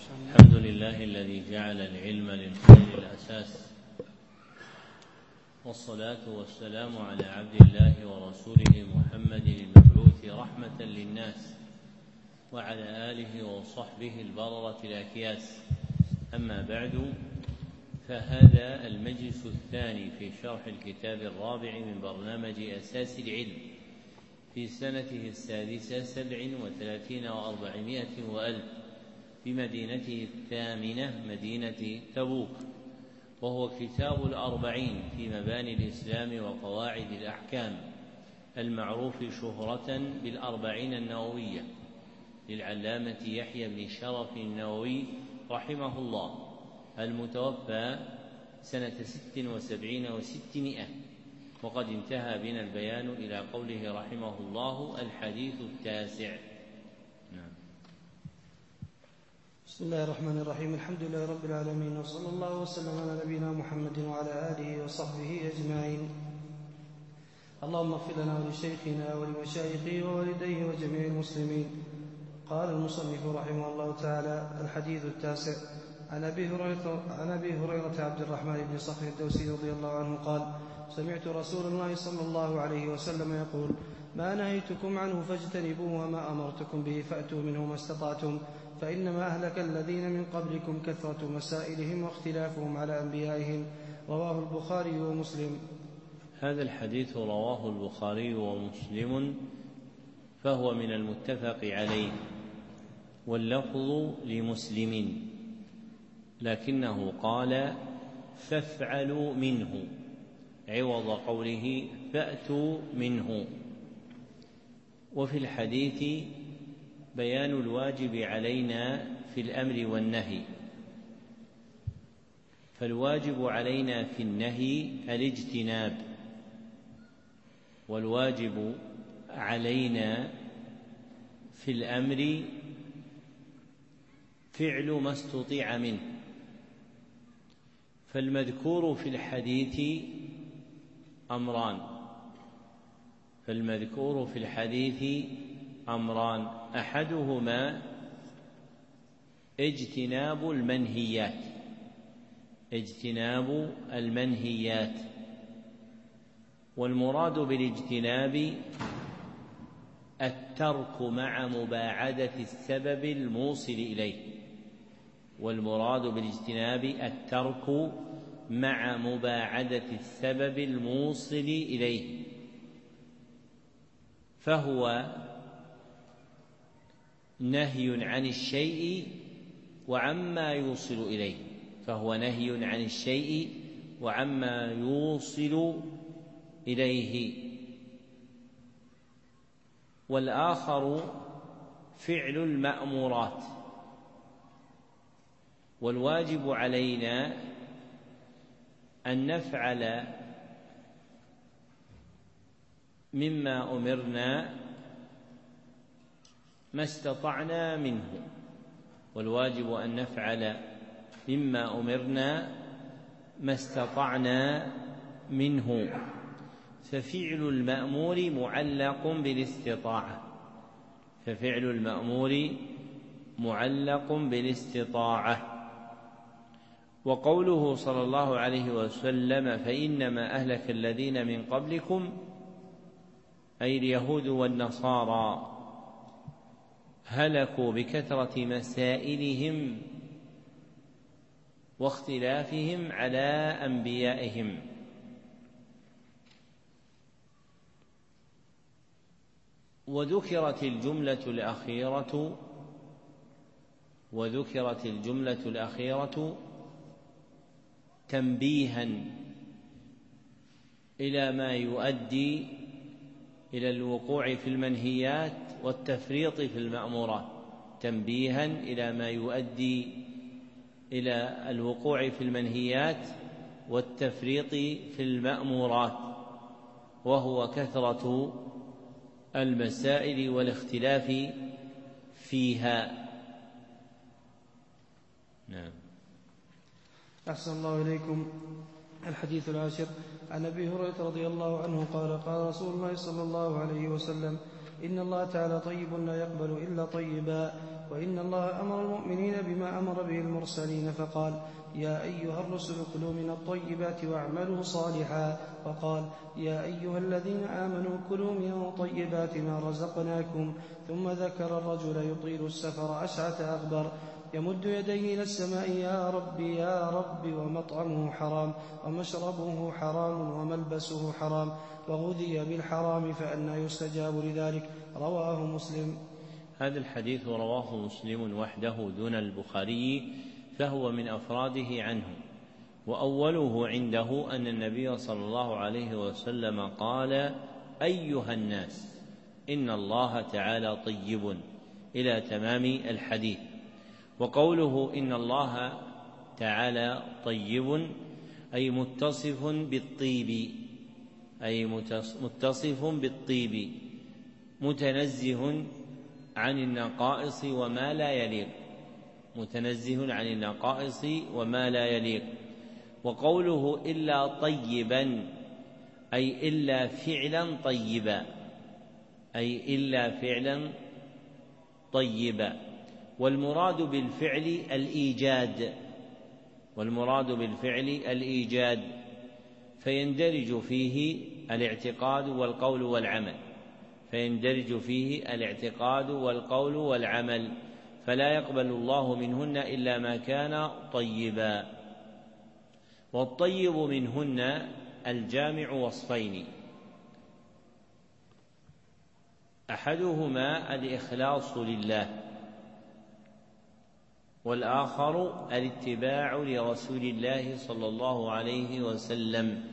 الحمد لله الذي جعل العلم للخير الأساس، والصلاة والسلام على عبد الله ورسوله محمد المبعوث رحمة للناس، وعلى آله وصحبه البررة الأكياس. أما بعد، فهذا المجلس الثاني في شرح الكتاب الرابع من برنامج أساس العلم في سنته 36 و400 وألف بمدينته الثامنة مدينة تبوك، وهو كتاب الأربعين في مباني الإسلام وقواعد الأحكام، المعروف شهرة بالأربعين النووية للعلامة يحيى بن شرف النووي رحمه الله، المتوفى سنة 76 و600، وقد انتهى بنا البيان إلى قوله رحمه الله: الحديث التاسع. بسم الله الرحمن الرحيم. الحمد لله رب العالمين، وصلى الله وسلم على نبينا محمد وعلى آله وصحبه أجمعين. اللهم اغفر لنا ولشيخنا ولمشايخه ووالديه وجميع المسلمين. قال المصنف رحمه الله تعالى: الحديث التاسع. عن أبي هريرة عبد الرحمن بن صخر الدوسي رضي الله عنه قال: سمعت رسول الله صلى الله عليه وسلم يقول: ما نهيتكم عنه فاجتنبوه، وما أمرتكم به فأتوا منه ما استطعتم، فإنما أهلك الذين من قبلكم كثرة مسائلهم واختلافهم على أنبيائهم. رواه البخاري ومسلم. هذا الحديث رواه البخاري ومسلم، فهو من المتفق عليه، واللفظ لمسلم، لكنه قال: فافعلوا منه، عوض قوله فأتوا منه. وفي الحديث بيان الواجب علينا في الأمر والنهي، فالواجب علينا في النهي الاجتناب، والواجب علينا في الأمر فعل ما استطيع منه. فالمذكور في الحديث أمران، أحدهما اجتناب المنهيات، والمراد بالاجتناب الترك مع مباعدة السبب الموصل إليه، فهو نهي عن الشيء وعما يوصل إليه. والآخر فعل المأمورات، والواجب علينا أن نفعل مما أمرنا ما استطعنا منه، ففعل المأمور معلق بالاستطاعة. وقوله صلى الله عليه وسلم: فإنما أهلك الذين من قبلكم، أي اليهود والنصارى، هلكوا بكثرة مسائلهم واختلافهم على أنبيائهم. وذكرت الجملة الأخيرة تنبيها إلى ما يؤدي إلى الوقوع في المنهيات والتفريط في المأمورات، وهو كثرة المسائل والاختلاف فيها. نعم. أحسن الله إليكم. الحديث العاشر. عن أبي هريرة رضي الله عنه قال: قال رسول الله صلى الله عليه وسلم: إن الله تعالى طيب لا يقبل إلا طيبا، وإن الله أمر المؤمنين بما أمر به المرسلين فقال: يا أيها الرسل كلوا من الطيبات واعملوا صالحا، وقال: يا أيها الذين آمنوا كلوا من طيبات ما رزقناكم. ثم ذكر الرجل يطيل السفر أشعث أغبر يمد يديه إلى السماء: يا رب يا رب، ومطعمه حرام ومشربه حرام وملبسه حرام وغذي بالحرام، فأنى يستجاب لذلك؟ رواه مسلم. هذا الحديث رواه مسلم وحده دون البخاري، فهو من أفراده عنه. وأوله عنده أن النبي صلى الله عليه وسلم قال: أيها الناس إن الله تعالى طيب، إلى تمام الحديث. وقوله إن الله تعالى طيب أي متصف بالطيب، متنزه عن النقائص وما لا يليق، وقوله إلا طيبا أي إلا فعلا طيبا، والمراد بالفعل الإيجاد، فيندرج فيه الاعتقاد والقول والعمل، فلا يقبل الله منهن إلا ما كان طيبا. والطيب منهن الجامع وصفين: أحدهما الإخلاص لله، والآخر الاتباع لرسول الله صلى الله عليه وسلم.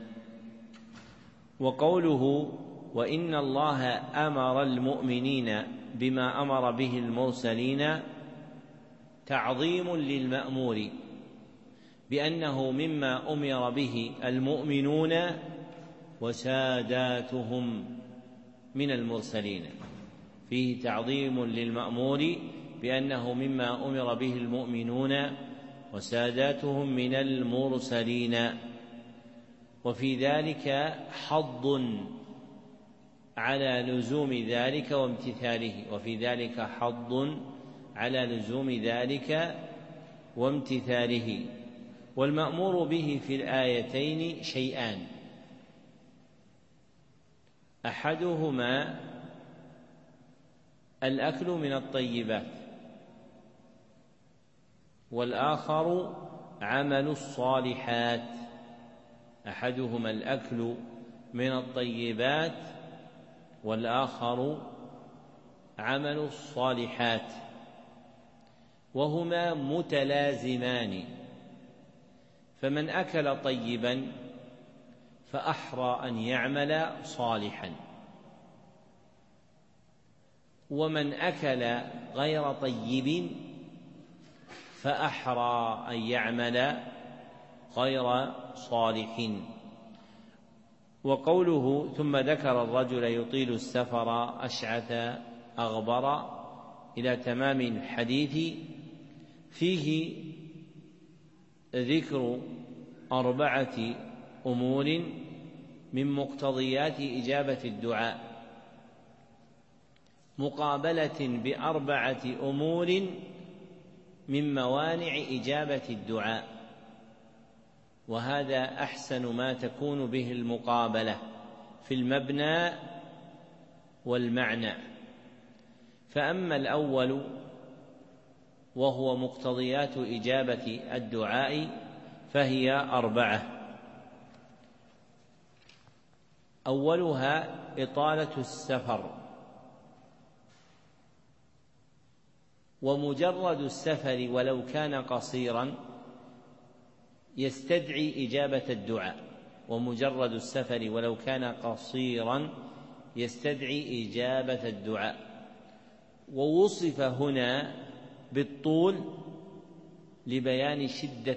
وقوله وإن الله أمر المؤمنين بما أمر به المرسلين تعظيم للمأمور بأنه مما أمر به المؤمنون وساداتهم من المرسلين، فيه تعظيم للمأمور بأنه مما أمر به المؤمنون وساداتهم من المرسلين، وفي ذلك حض على لزوم ذلك وامتثاله. والمأمور به في الآيتين شيئان: أحدهما الأكل من الطيبات، والآخر عمل الصالحات. أحدهما الأكل من الطيبات، والآخر عمل الصالحات، وهما متلازمان، فمن أكل طيبا فأحرى أن يعمل صالحا، ومن أكل غير طيب فأحرى أن يعمل غير صالح. وقوله ثم ذكر الرجل يطيل السفر أشعث أغبر إلى تمام الحديث، فيه ذكر 4 أمور من مقتضيات إجابة الدعاء، مقابلة ب4 أمور من موانع إجابة الدعاء، وهذا أحسن ما تكون به المقابلة في المبنى والمعنى. فأما الأول وهو مقتضيات إجابة الدعاء فهي 4: أولها إطالة السفر، ومجرد السفر ولو كان قصيرا يستدعي إجابة الدعاء. ووصف هنا بالطول لبيان شدة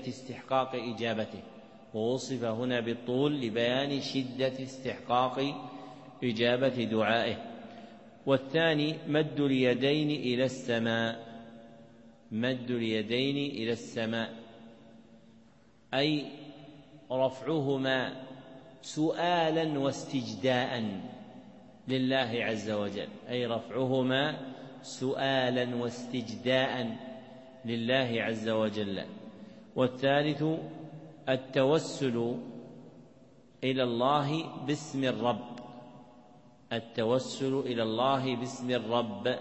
استحقاق إجابة دعائه. والثاني مد اليدين إلى السماء، أي رفعهما سؤالا واستجداء لله عز وجل. والثالث التوسل إلى الله باسم الرب، التوسل إلى الله باسم الرب.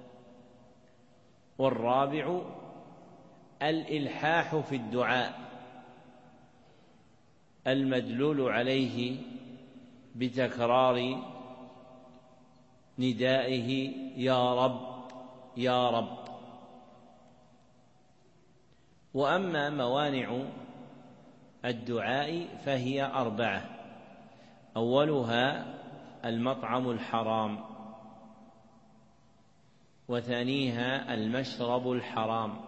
والرابع الإلحاح في الدعاء المدلول عليه بتكرار ندائه يا رب يا رب. وأما موانع الدعاء فهي 4: أولها المطعم الحرام، وثانيها المشرب الحرام،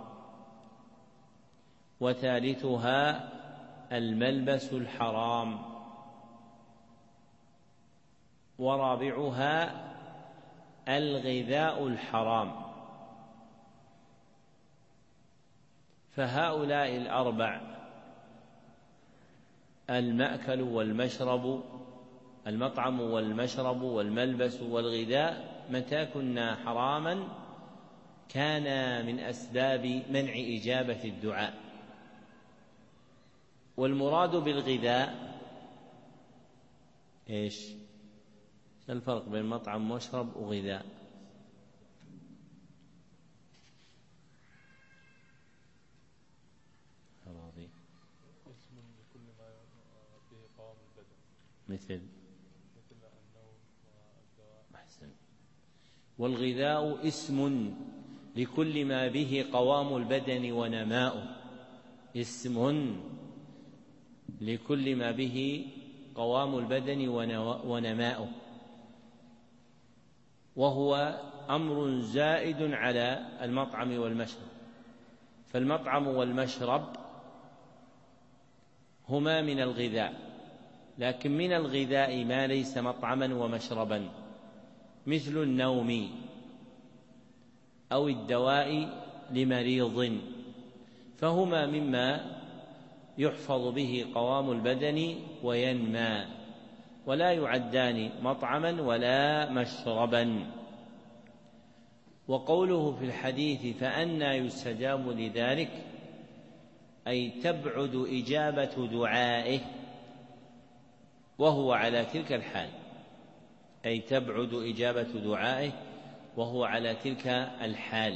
وثالثها الملبس الحرام، ورابعها الغذاء الحرام. فهؤلاء 4: المأكل والمشرب، المطعم والمشرب والملبس والغذاء، متى كنا حراما كان من أسباب منع إجابة الدعاء. والمراد بالغذاء إيش؟ الفرق بين مطعم ومشرب وغذاء؟ مثل أحسن. والغذاء اسم لكل ما به قوام البدن ونماؤه، اسم لكل ما به قوام البدن ونماؤه، وهو أمر زائد على المطعم والمشرب. فالمطعم والمشرب هما من الغذاء، لكن من الغذاء ما ليس مطعما ومشربا، مثل النوم أو الدواء لمريض، فهما مما يحفظ به قوام البدن وينمى، ولا يعدان مطعما ولا مشربا. وقوله في الحديث فأنى يستجاب لذلك، أي تبعد إجابة دعائه وهو على تلك الحال، أي تبعد إجابة دعائه وهو على تلك الحال.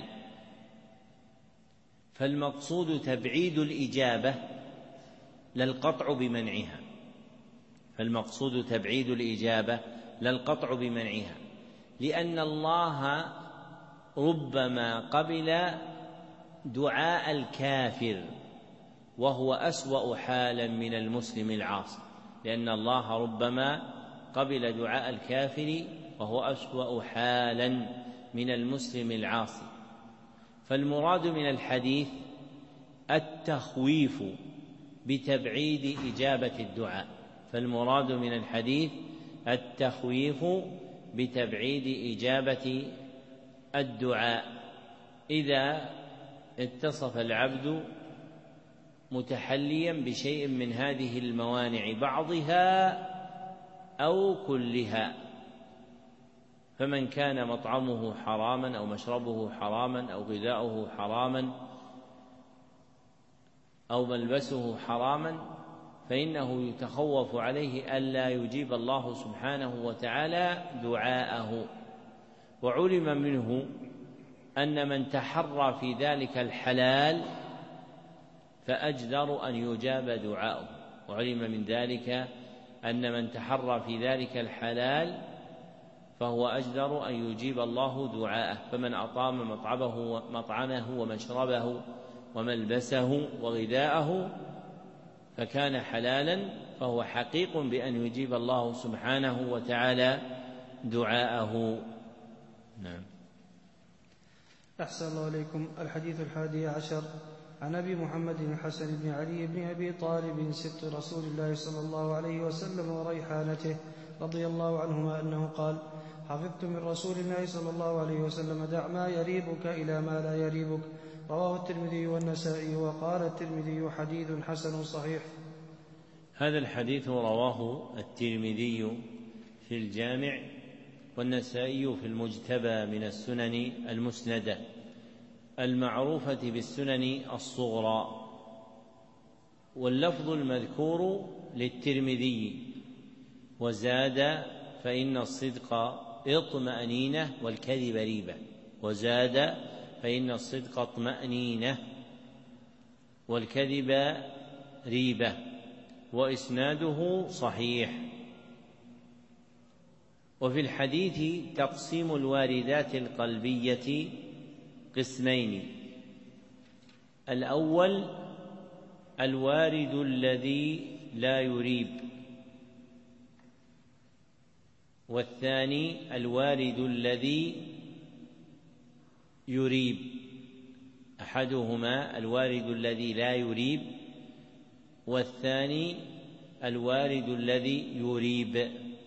فالمقصود تبعيد الإجابة لا القطع بمنعها، فالمقصود تبعيد الإجابة لا القطع بمنعها، لأن الله ربما قبل دعاء الكافر وهو أسوأ حالا من المسلم العاصي، لأن الله ربما قبل دعاء الكافر وهو أسوأ حالا من المسلم العاصي. فالمراد من الحديث التخويف بتبعيد إجابة الدعاء، فالمراد من الحديث التخويف بتبعيد إجابة الدعاء إذا اتصف العبد متحليا بشيء من هذه الموانع بعضها أو كلها. فمن كان مطعمه حراما أو مشربه حراما أو غذاؤه حراما أو ملبسه حراما فإنه يتخوف عليه ألا يجيب الله سبحانه وتعالى دعاءه. وعلم منه أن من تحرى في ذلك الحلال فأجدر أن يجاب دعاؤه، وعلم من ذلك أن من تحرى في ذلك الحلال فهو أجدر أن يجيب الله دعاءه. فمن أطام مطعمه ومشربه وملبسه وغذاءه فكان حلالا فهو حقيق بأن يجيب الله سبحانه وتعالى دعاءه. نعم. أحسن الله إليكم. الحديث 11 عن أبي محمد الحسن بن علي بن أبي طالب سبط رسول الله صلى الله عليه وسلم وريحانته رضي الله عنهما أنه قال: حفظت من رسول الله صلى الله عليه وسلم: دع ما يريبك إلى ما لا يريبك. رواه الترمذي والنسائي، وقال الترمذي: حديث حسن صحيح. هذا الحديث رواه الترمذي في الجامع والنسائي في المجتبى من السنن المسندة، المعروفة بالسنن الصغرى. واللفظ المذكور للترمذي: وزاد فإن الصدق اطمأنينة والكذب ريبة. وزاد فإن الصدق اطمأنينة والكذب ريبة، وإسناده صحيح. وفي الحديث تقسيم الواردات القلبية قسمين: الأول الوارد الذي لا يريب، والثاني الوارد الذي يريب. أحدهما الوارد الذي لا يريب، والثاني الوارد الذي يريب،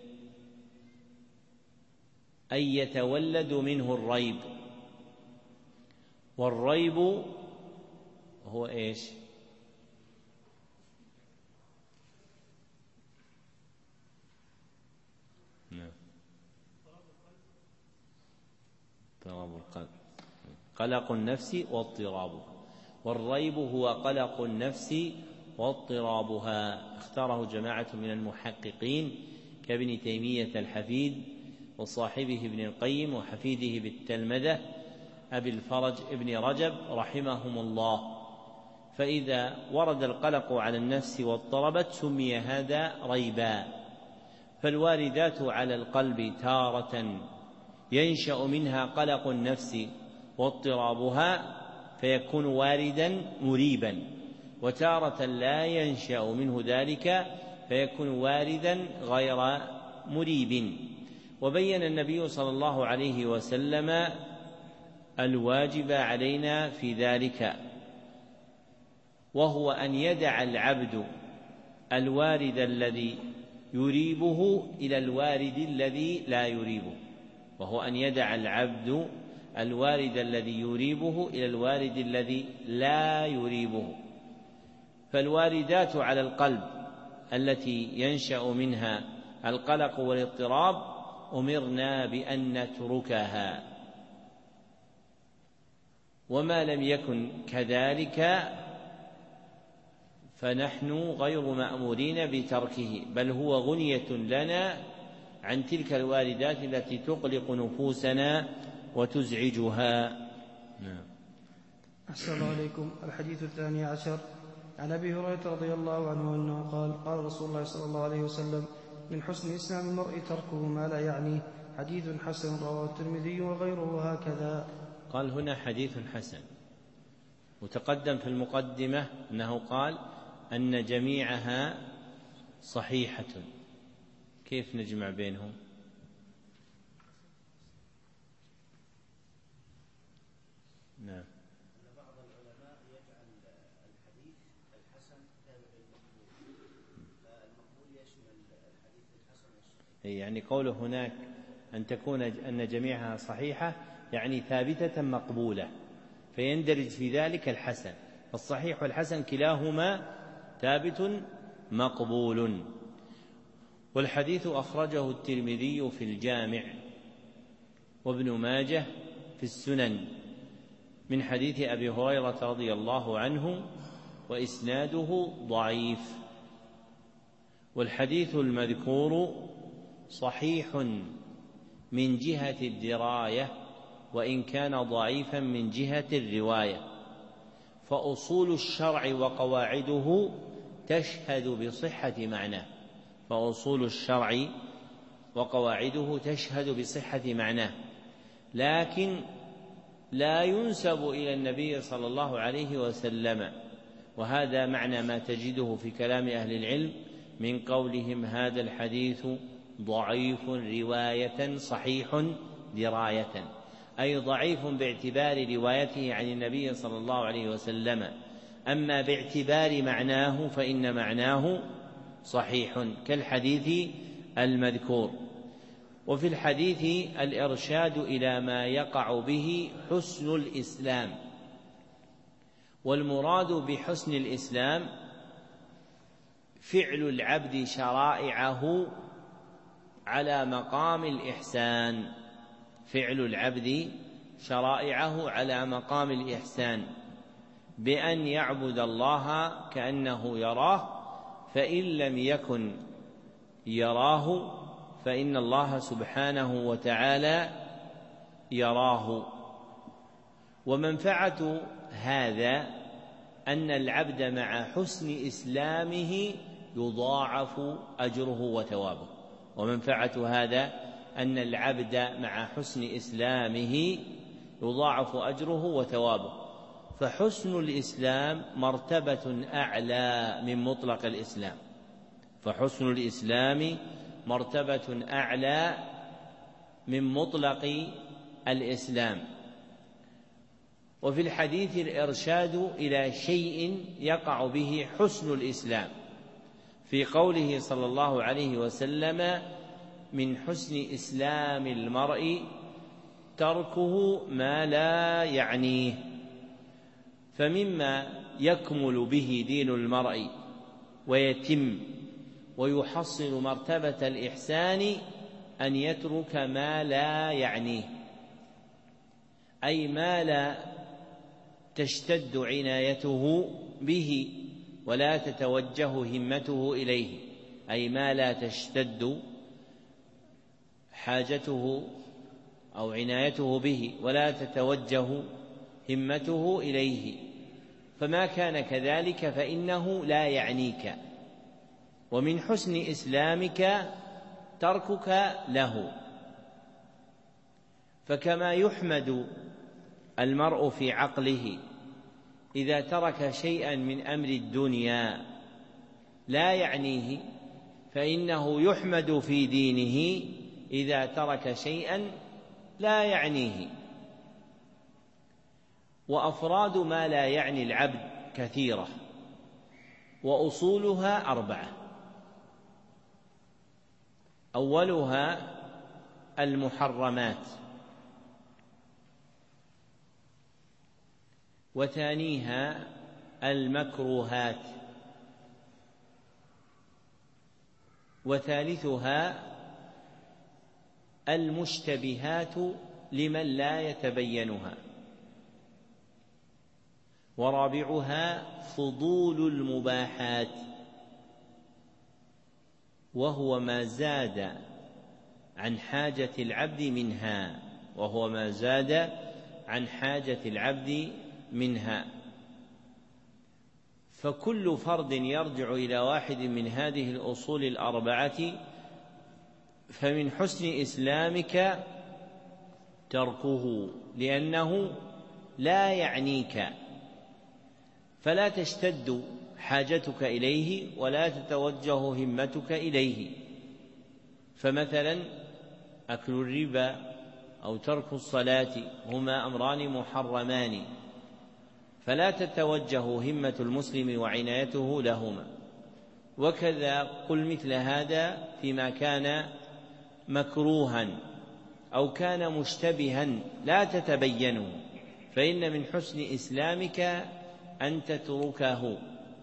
أي يتولد منه الريب. والريب هو إيش؟ اضطراب القلب، قلق النفس واضطرابها. والريب هو قلق النفس واضطرابها. اختاره جماعة من المحققين كابن تيمية الحفيد وصاحبه ابن القيم وحفيده بالتلمذة أبي الفرج ابن رجب رحمهم الله. فإذا ورد القلق على النفس واضطربت سمي هذا ريبا. فالواردات على القلب تارة ينشأ منها قلق النفس واضطرابها فيكون واردا مريبا، وتارة لا ينشأ منه ذلك فيكون واردا غير مريب. وبين النبي صلى الله عليه وسلم الواجب علينا في ذلك، وهو أن يدع العبد الوارد الذي يريبه إلى الوارد الذي لا يريبه، وهو أن يدع العبد الوارد الذي يريبه إلى الوارد الذي لا يريبه. فالواردات على القلب التي ينشأ منها القلق والاضطراب أمرنا بأن نتركها، وما لم يكن كذلك فنحن غير مأمورين بتركه، بل هو غنية لنا عن تلك الواردات التي تقلق نفوسنا وتزعجها. نعم. أحسن الله عليكم. الحديث 12 عن أبي هريرة رضي الله عنه أنه قال: قال رسول الله صلى الله عليه وسلم: من حسن إسلام المرء تركه ما لا يعنيه. حديث حسن رواه الترمذي وغيره هكذا. قال هنا حديث حسن، وتقدم في المقدمة أنه قال أن جميعها صحيحة. كيف نجمع بينهم؟ نعم. بعض العلماء يجعل الحديث الحسن تابع للمقبول، فالمقبول يشمل الحديث الحسن والصحيح. يعني قوله هناك أن جميعها صحيحة يعني ثابتة مقبولة، فيندرج في ذلك الحسن. الصحيح والحسن كلاهما ثابت مقبول. والحديث أخرجه الترمذي في الجامع وابن ماجه في السنن من حديث أبي هريرة رضي الله عنه، وإسناده ضعيف. والحديث المذكور صحيح من جهة الدراية وإن كان ضعيفا من جهة الرواية، فأصول الشرع وقواعده تشهد بصحة معناه. فأصول الشرع وقواعده تشهد بصحة معناه، لكن لا ينسب إلى النبي صلى الله عليه وسلم. وهذا معنى ما تجده في كلام أهل العلم من قولهم: هذا الحديث ضعيف رواية صحيح دراية، أي ضعيف باعتبار روايته عن النبي صلى الله عليه وسلم، أما باعتبار معناه فإن معناه صحيح كالحديث المذكور. وفي الحديث الإرشاد إلى ما يقع به حسن الإسلام. والمراد بحسن الإسلام فعل العبد شرائعه على مقام الإحسان. فعل العبد شرائعه على مقام الإحسان بأن يعبد الله كأنه يراه، فإن لم يكن يراه فإن الله سبحانه وتعالى يراه. ومنفعة هذا أن العبد مع حسن إسلامه يضاعف أجره وثوابه. ومنفعة هذا أن العبد مع حسن إسلامه يضاعف أجره وثوابه. فحسن الإسلام مرتبة أعلى من مطلق الإسلام، فحسن الإسلام مرتبة أعلى من مطلق الإسلام. وفي الحديث الإرشاد إلى شيء يقع به حسن الإسلام، في قوله صلى الله عليه وسلم: من حسن إسلام المرء تركه ما لا يعنيه. فمما يكمل به دين المرء ويتم ويحصل مرتبة الإحسان أن يترك ما لا يعنيه، أي ما لا تشتد عنايته به ولا تتوجه همته إليه، أي ما لا تشتد حاجته أو عنايته به ولا تتوجه همته إليه. فما كان كذلك فإنه لا يعنيك. ومن حسن إسلامك تركك له. فكما يحمد المرء في عقله إذا ترك شيئا من أمر الدنيا لا يعنيه، فإنه يحمد في دينه إذا ترك شيئا لا يعنيه. وأفراد ما لا يعني العبد كثيرة، وأصولها 4: أولها المحرمات، وثانيها المكروهات، وثالثها المشتبهات لمن لا يتبينها، ورابعها فضول المباحات، وهو ما زاد عن حاجة العبد منها، وهو ما زاد عن حاجة العبد منها. فكل فرد يرجع إلى واحد من هذه الأصول 4. فمن حسن إسلامك تركه لأنه لا يعنيك، فلا تشتد حاجتك إليه ولا تتوجه همتك إليه. فمثلا أكل الربا أو ترك الصلاة هما أمران محرمان، فلا تتوجه همة المسلم وعنايته لهما. وكذا قل مثل هذا فيما كان مكروها أو كان مشتبها لا تتبينه، فإن من حسن إسلامك أن تتركه.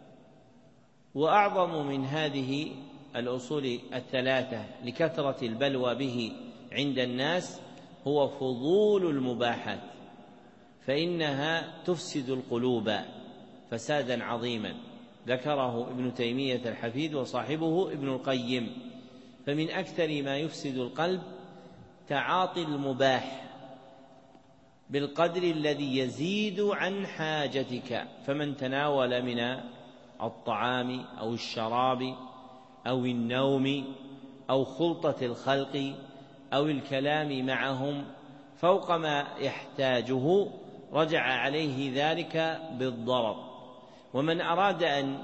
وأعظم من هذه الأصول 3 لكثرة البلوى به عند الناس هو فضول المباحات، فإنها تفسد القلوب فسادا عظيما، ذكره ابن تيمية الحفيد وصاحبه ابن القيم. فمن أكثر ما يفسد القلب تعاطي المباح بالقدر الذي يزيد عن حاجتك. فمن تناول من الطعام أو الشراب أو النوم أو خلطة الخلق أو الكلام معهم فوق ما يحتاجه رجع عليه ذلك بالضرر. ومن أراد أن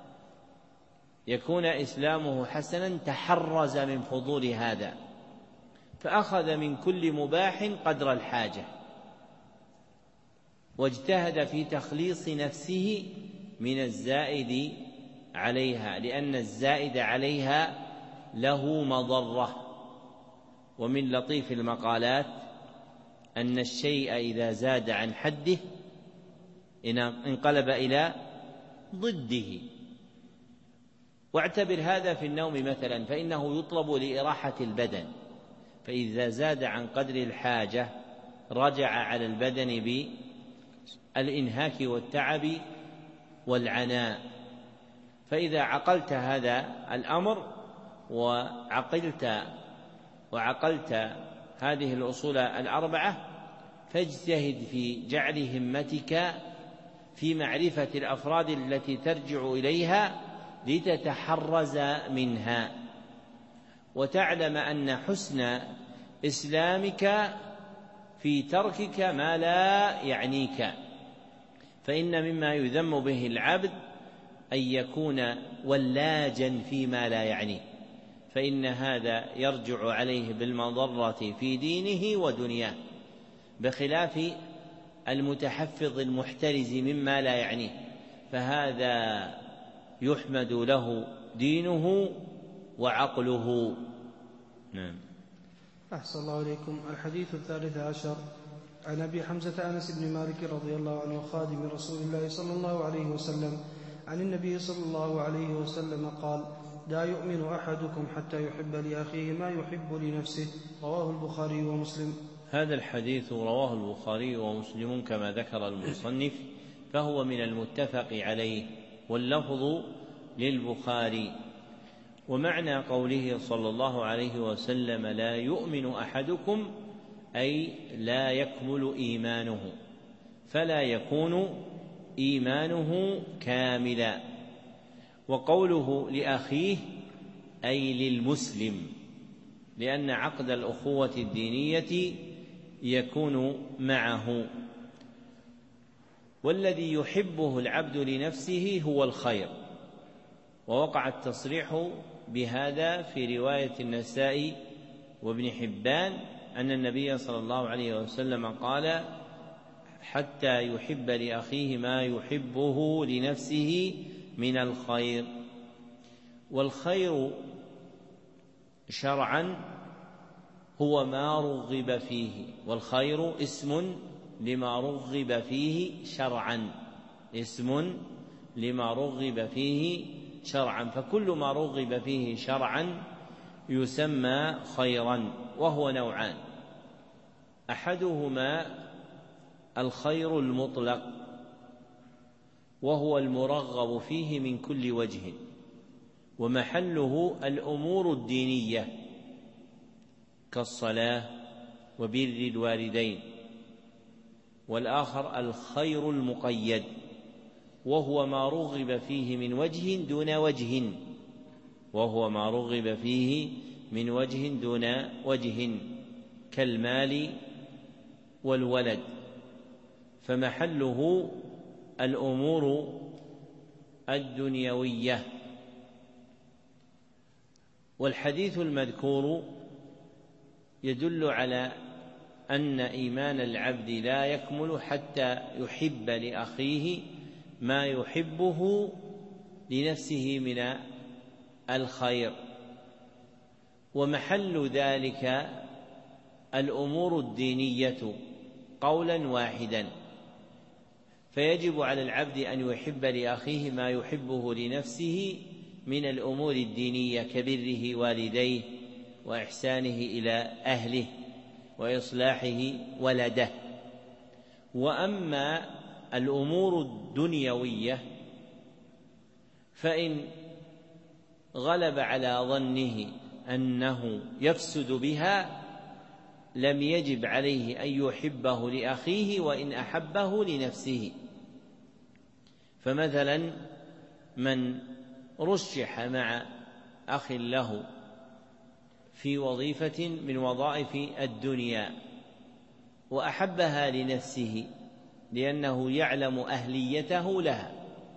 يكون إسلامه حسنا تحرز من فضول هذا، فأخذ من كل مباح قدر الحاجة، واجتهد في تخليص نفسه من الزائد عليها، لأن الزائد عليها له مضرة. ومن لطيف المقالات أن الشيء إذا زاد عن حده انقلب إلى ضده. واعتبر هذا في النوم مثلا، فإنه يطلب لإراحة البدن، فإذا زاد عن قدر الحاجة رجع على البدن بالإنهاك والتعب والعناء. فإذا عقلت هذا الأمر وعقلت هذه الأصول الأربعة، فاجتهد في جعل همتك في معرفة الأفراد التي ترجع إليها لتتحرز منها، وتعلم أن حسن إسلامك في تركك ما لا يعنيك. فإن مما يذم به العبد أن يكون ولاجا فيما لا يعنيه، فإن هذا يرجع عليه بالمضرة في دينه ودنياه، بخلاف المتحفظ المحترز مما لا يعنيه، فهذا يحمد له دينه وعقله. نعم. أحسن الله إليكم. الحديث 13 عن أبي حمزة أنس بن مالك رضي الله عنه خادم رسول الله صلى الله عليه وسلم عن النبي صلى الله عليه وسلم قال: لا يؤمن أحدكم حتى يحب لأخيه ما يحب لنفسه. رواه البخاري ومسلم. هذا الحديث رواه البخاري ومسلم كما ذكر المصنف، فهو من المتفق عليه، واللفظ للبخاري. ومعنى قوله صلى الله عليه وسلم لا يؤمن أحدكم أي لا يكمل إيمانه، فلا يكون إيمانه كاملا. وقوله لأخيه أي للمسلم، لأن عقد الأخوة الدينية يكون معه، والذي يحبه العبد لنفسه هو الخير. ووقع التصريح بهذا في رواية النسائي وابن حبان أن النبي صلى الله عليه وسلم قال: حتى يحب لأخيه ما يحبه لنفسه من الخير. والخير شرعا هو ما رغب فيه، والخير اسم لما رغب فيه شرعا، اسم لما رغب فيه شرعا، فكل ما رغب فيه شرعا يسمى خيرا، وهو نوعان: أحدهما الخير المطلق، وهو المرغب فيه من كل وجه، ومحله الأمور الدينية كالصلاة وبر الوالدين. والآخر الخير المقيد، وهو ما رغب فيه من وجه دون وجه، وهو ما رغب فيه من وجه دون وجه كالمال والولد، فمحله الأمور الدنيوية. والحديث المذكور يدل على أن إيمان العبد لا يكمل حتى يحب لأخيه ما يحبه لنفسه من الخير، ومحل ذلك الأمور الدينية قولا واحدا. فيجب على العبد أن يحب لأخيه ما يحبه لنفسه من الأمور الدينية كبره والديه وإحسانه إلى أهله وإصلاحه ولده. وأما الأمور الدنيوية فإن غلب على ظنه أنه يفسد بها لم يجب عليه أن يحبه لأخيه وإن أحبه لنفسه. فمثلا من رشح مع أخ له في وظيفة من وظائف الدنيا وأحبها لنفسه لأنه يعلم أهليته لها،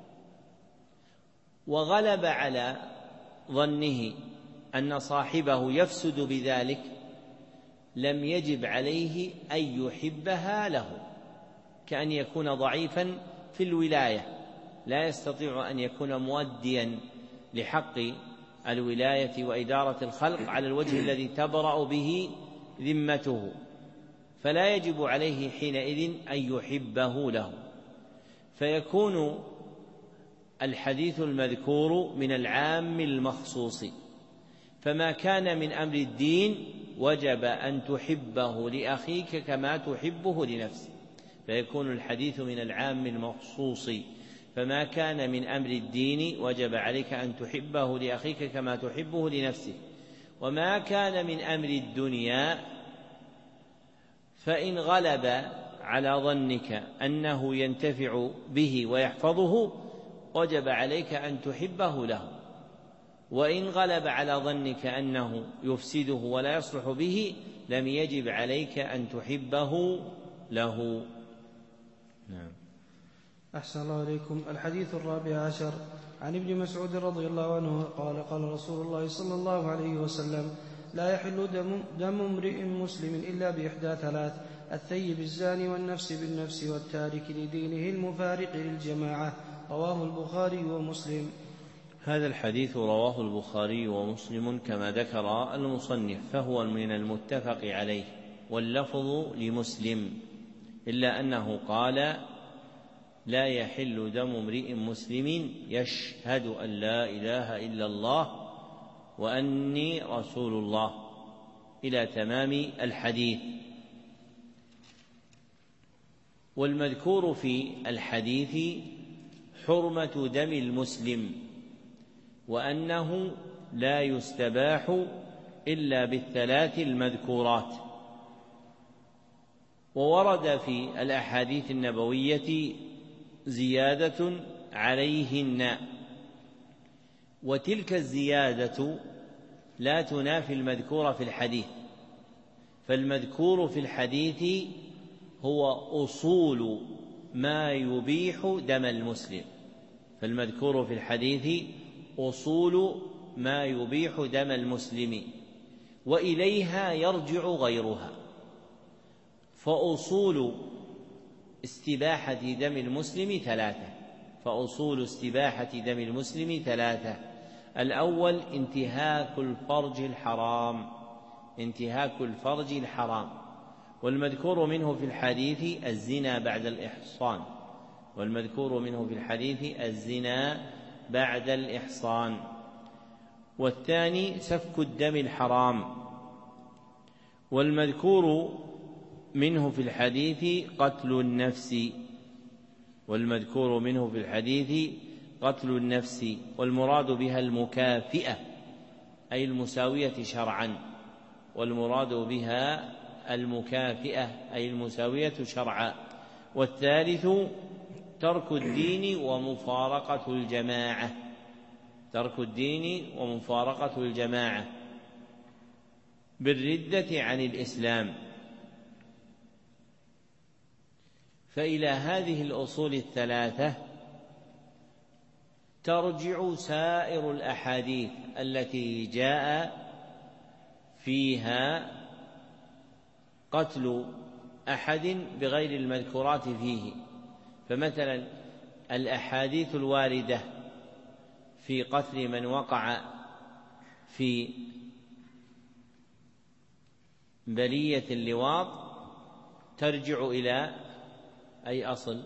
وغلب على ظنه أن صاحبه يفسد بذلك، لم يجب عليه أن يحبها له، كأن يكون ضعيفا في الولاية لا يستطيع أن يكون مؤديا لحق الولاية وإدارة الخلق على الوجه الذي تبرأ به ذمته، فلا يجب عليه حينئذ أن يحبه له. فيكون الحديث المذكور من العام المخصوص، فما كان من أمر الدين وجب أن تحبه لأخيك كما تحبه لنفسك، فيكون الحديث من العام المخصوص، فما كان من أمر الدين وجب عليك أن تحبه لأخيك كما تحبه لنفسك، وما كان من أمر الدنيا فإن غلب على ظنك أنه ينتفع به ويحفظه وجب عليك أن تحبه له، وإن غلب على ظنك أنه يفسده ولا يصلح به لم يجب عليك أن تحبه له. نعم. أحسن الله عليكم. الحديث 14 عن ابن مسعود رضي الله عنه قال قال رسول الله صلى الله عليه وسلم: لا يحل دم امرئ مسلم إلا بإحدى ثلاث: الثيب الزاني والنفس بالنفس والتارك لدينه المفارق للجماعة. رواه البخاري ومسلم. هذا الحديث رواه البخاري ومسلم كما ذكر المصنف، فهو من المتفق عليه، واللفظ لمسلم، إلا أنه قال: لا يحل دم امرئ مسلم يشهد أن لا إله إلا الله وأني رسول الله إلى تمام الحديث. والمذكور في الحديث حرمة دم المسلم، وأنه لا يستباح إلا بالثلاث المذكورات. وورد في الأحاديث النبوية زيادة عليهن، وتلك الزيادة لا تنافي المذكور في الحديث، فالمذكور في الحديث هو أصول ما يبيح دم المسلم، فالمذكور في الحديث أصول ما يبيح دم المسلم، وإليها يرجع غيرها. فأصول استباحة دم المسلم ثلاثة: الأول انتهاك الفرج الحرام، والمذكور منه في الحديث الزنا بعد الإحصان. والثاني سفك الدم الحرام، والمذكور منه في الحديث قتل النفس، والمراد بها المكافئة أي المساوية شرعا. والثالث ترك الدين ومفارقة الجماعة بالردة عن الإسلام. فإلى هذه الأصول الثلاثة ترجع سائر الأحاديث التي جاء فيها قتل أحد بغير المذكورات فيه. فمثلا الأحاديث الواردة في قتل من وقع في بلية اللواط ترجع إلى أي أصل؟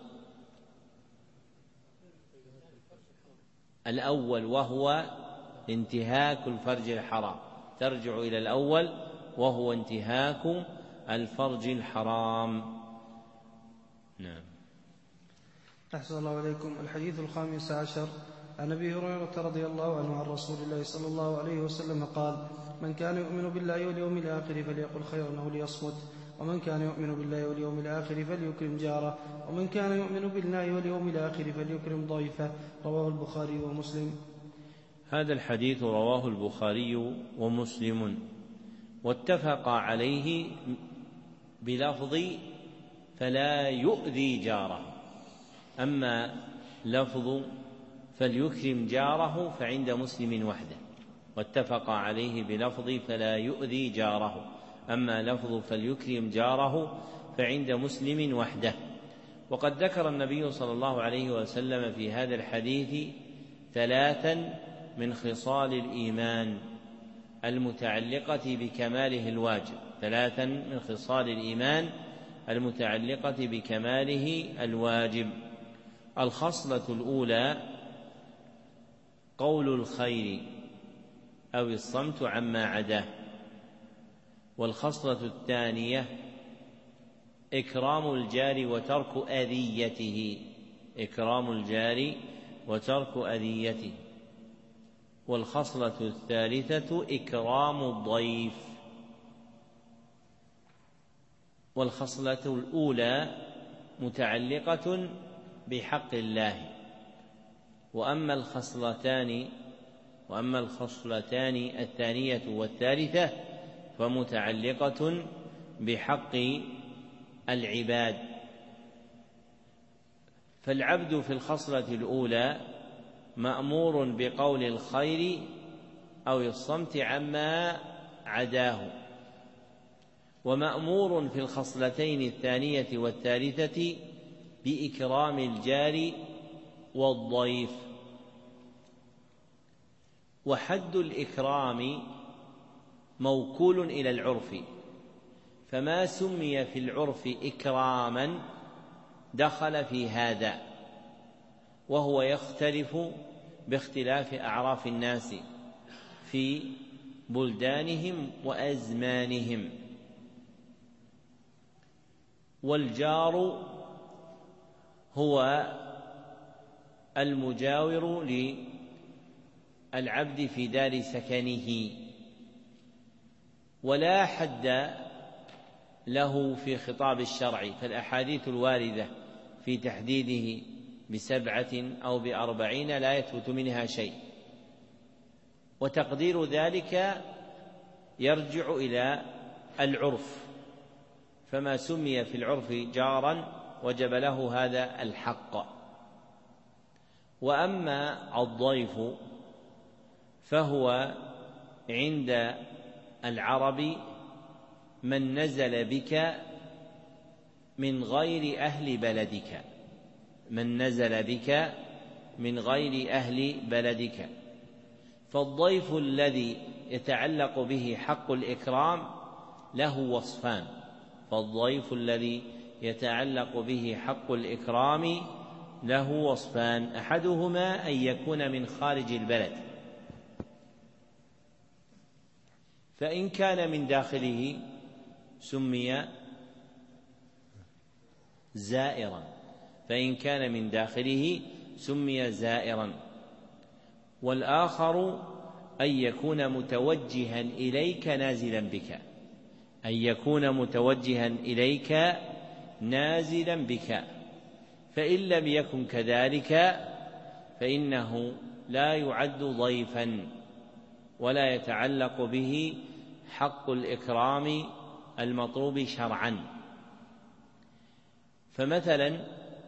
الأول وهو انتهاك الفرج الحرام، ترجع إلى الأول وهو انتهاك الفرج الحرام. نعم. أحسن الله عليكم. الحديث 15 عن أبي هريرة رضي الله عنه عن رسول الله صلى الله عليه وسلم قال: من كان يؤمن بالله واليوم الآخر فليقل خيرا أو ليصمت، ومن كان يؤمن بالله واليوم الآخر فليكرم جاره، ومن كان يؤمن بالله واليوم الآخر فليكرم ضيفه. رواه البخاري ومسلم. هذا الحديث رواه البخاري ومسلم، واتفقا عليه بلفظ فلا يؤذي جاره. أما لفظ فليكرم جاره فعند مسلم وحده، واتفق عليه بلفظ فلا يؤذي جاره. أما لفظ فليكرم جاره فعند مسلم وحده. وقد ذكر النبي صلى الله عليه وسلم في هذا الحديث ثلاثا من خصال الإيمان المتعلقة بكماله الواجب. الخصلة الأولى قول الخير أو الصمت عما عداه، والخصلة الثانية إكرام الجار وترك أذيته، إكرام الجار وترك أذيته. والخصلة الثالثة إكرام الضيف. والخصلة الأولى متعلقة بحق الله، وأما الخصلتان الثانية والثالثة فمتعلقة بحق العباد. فالعبد في الخصلة الأولى مأمور بقول الخير أو الصمت عما عداه، ومأمور في الخصلتين الثانية والثالثة بإكرام الجار والضيف. وحد الإكرام موكول إلى العرف، فما سمي في العرف إكراما دخل في هذا، وهو يختلف باختلاف أعراف الناس في بلدانهم وأزمانهم. والجار هو المجاور للعبد في دار سكنه، ولا حد له في خطاب الشرع، فالأحاديث الواردة في تحديده ب7 أو ب40 لا يثبت منها شيء، وتقدير ذلك يرجع إلى العرف، فما سمي في العرف جارا وجب له هذا الحق. وأما الضيف فهو عند العرب من نزل بك من غير أهل بلدك، من نزل بك من غير أهل بلدك. فالضيف الذي يتعلق به حق الإكرام له وصفان، فالضيف الذي يتعلق به حق الإكرام له وصفان: أحدهما أن يكون من خارج البلد، فإن كان من داخله سمي زائرا، فإن كان من داخله سمي زائرا. والآخر أن يكون متوجها إليك نازلا بك، أن يكون متوجها إليك نازلا بك، فإن لم يكن كذلك فإنه لا يعد ضيفا ولا يتعلق به حق الإكرام المطلوب شرعا. فمثلا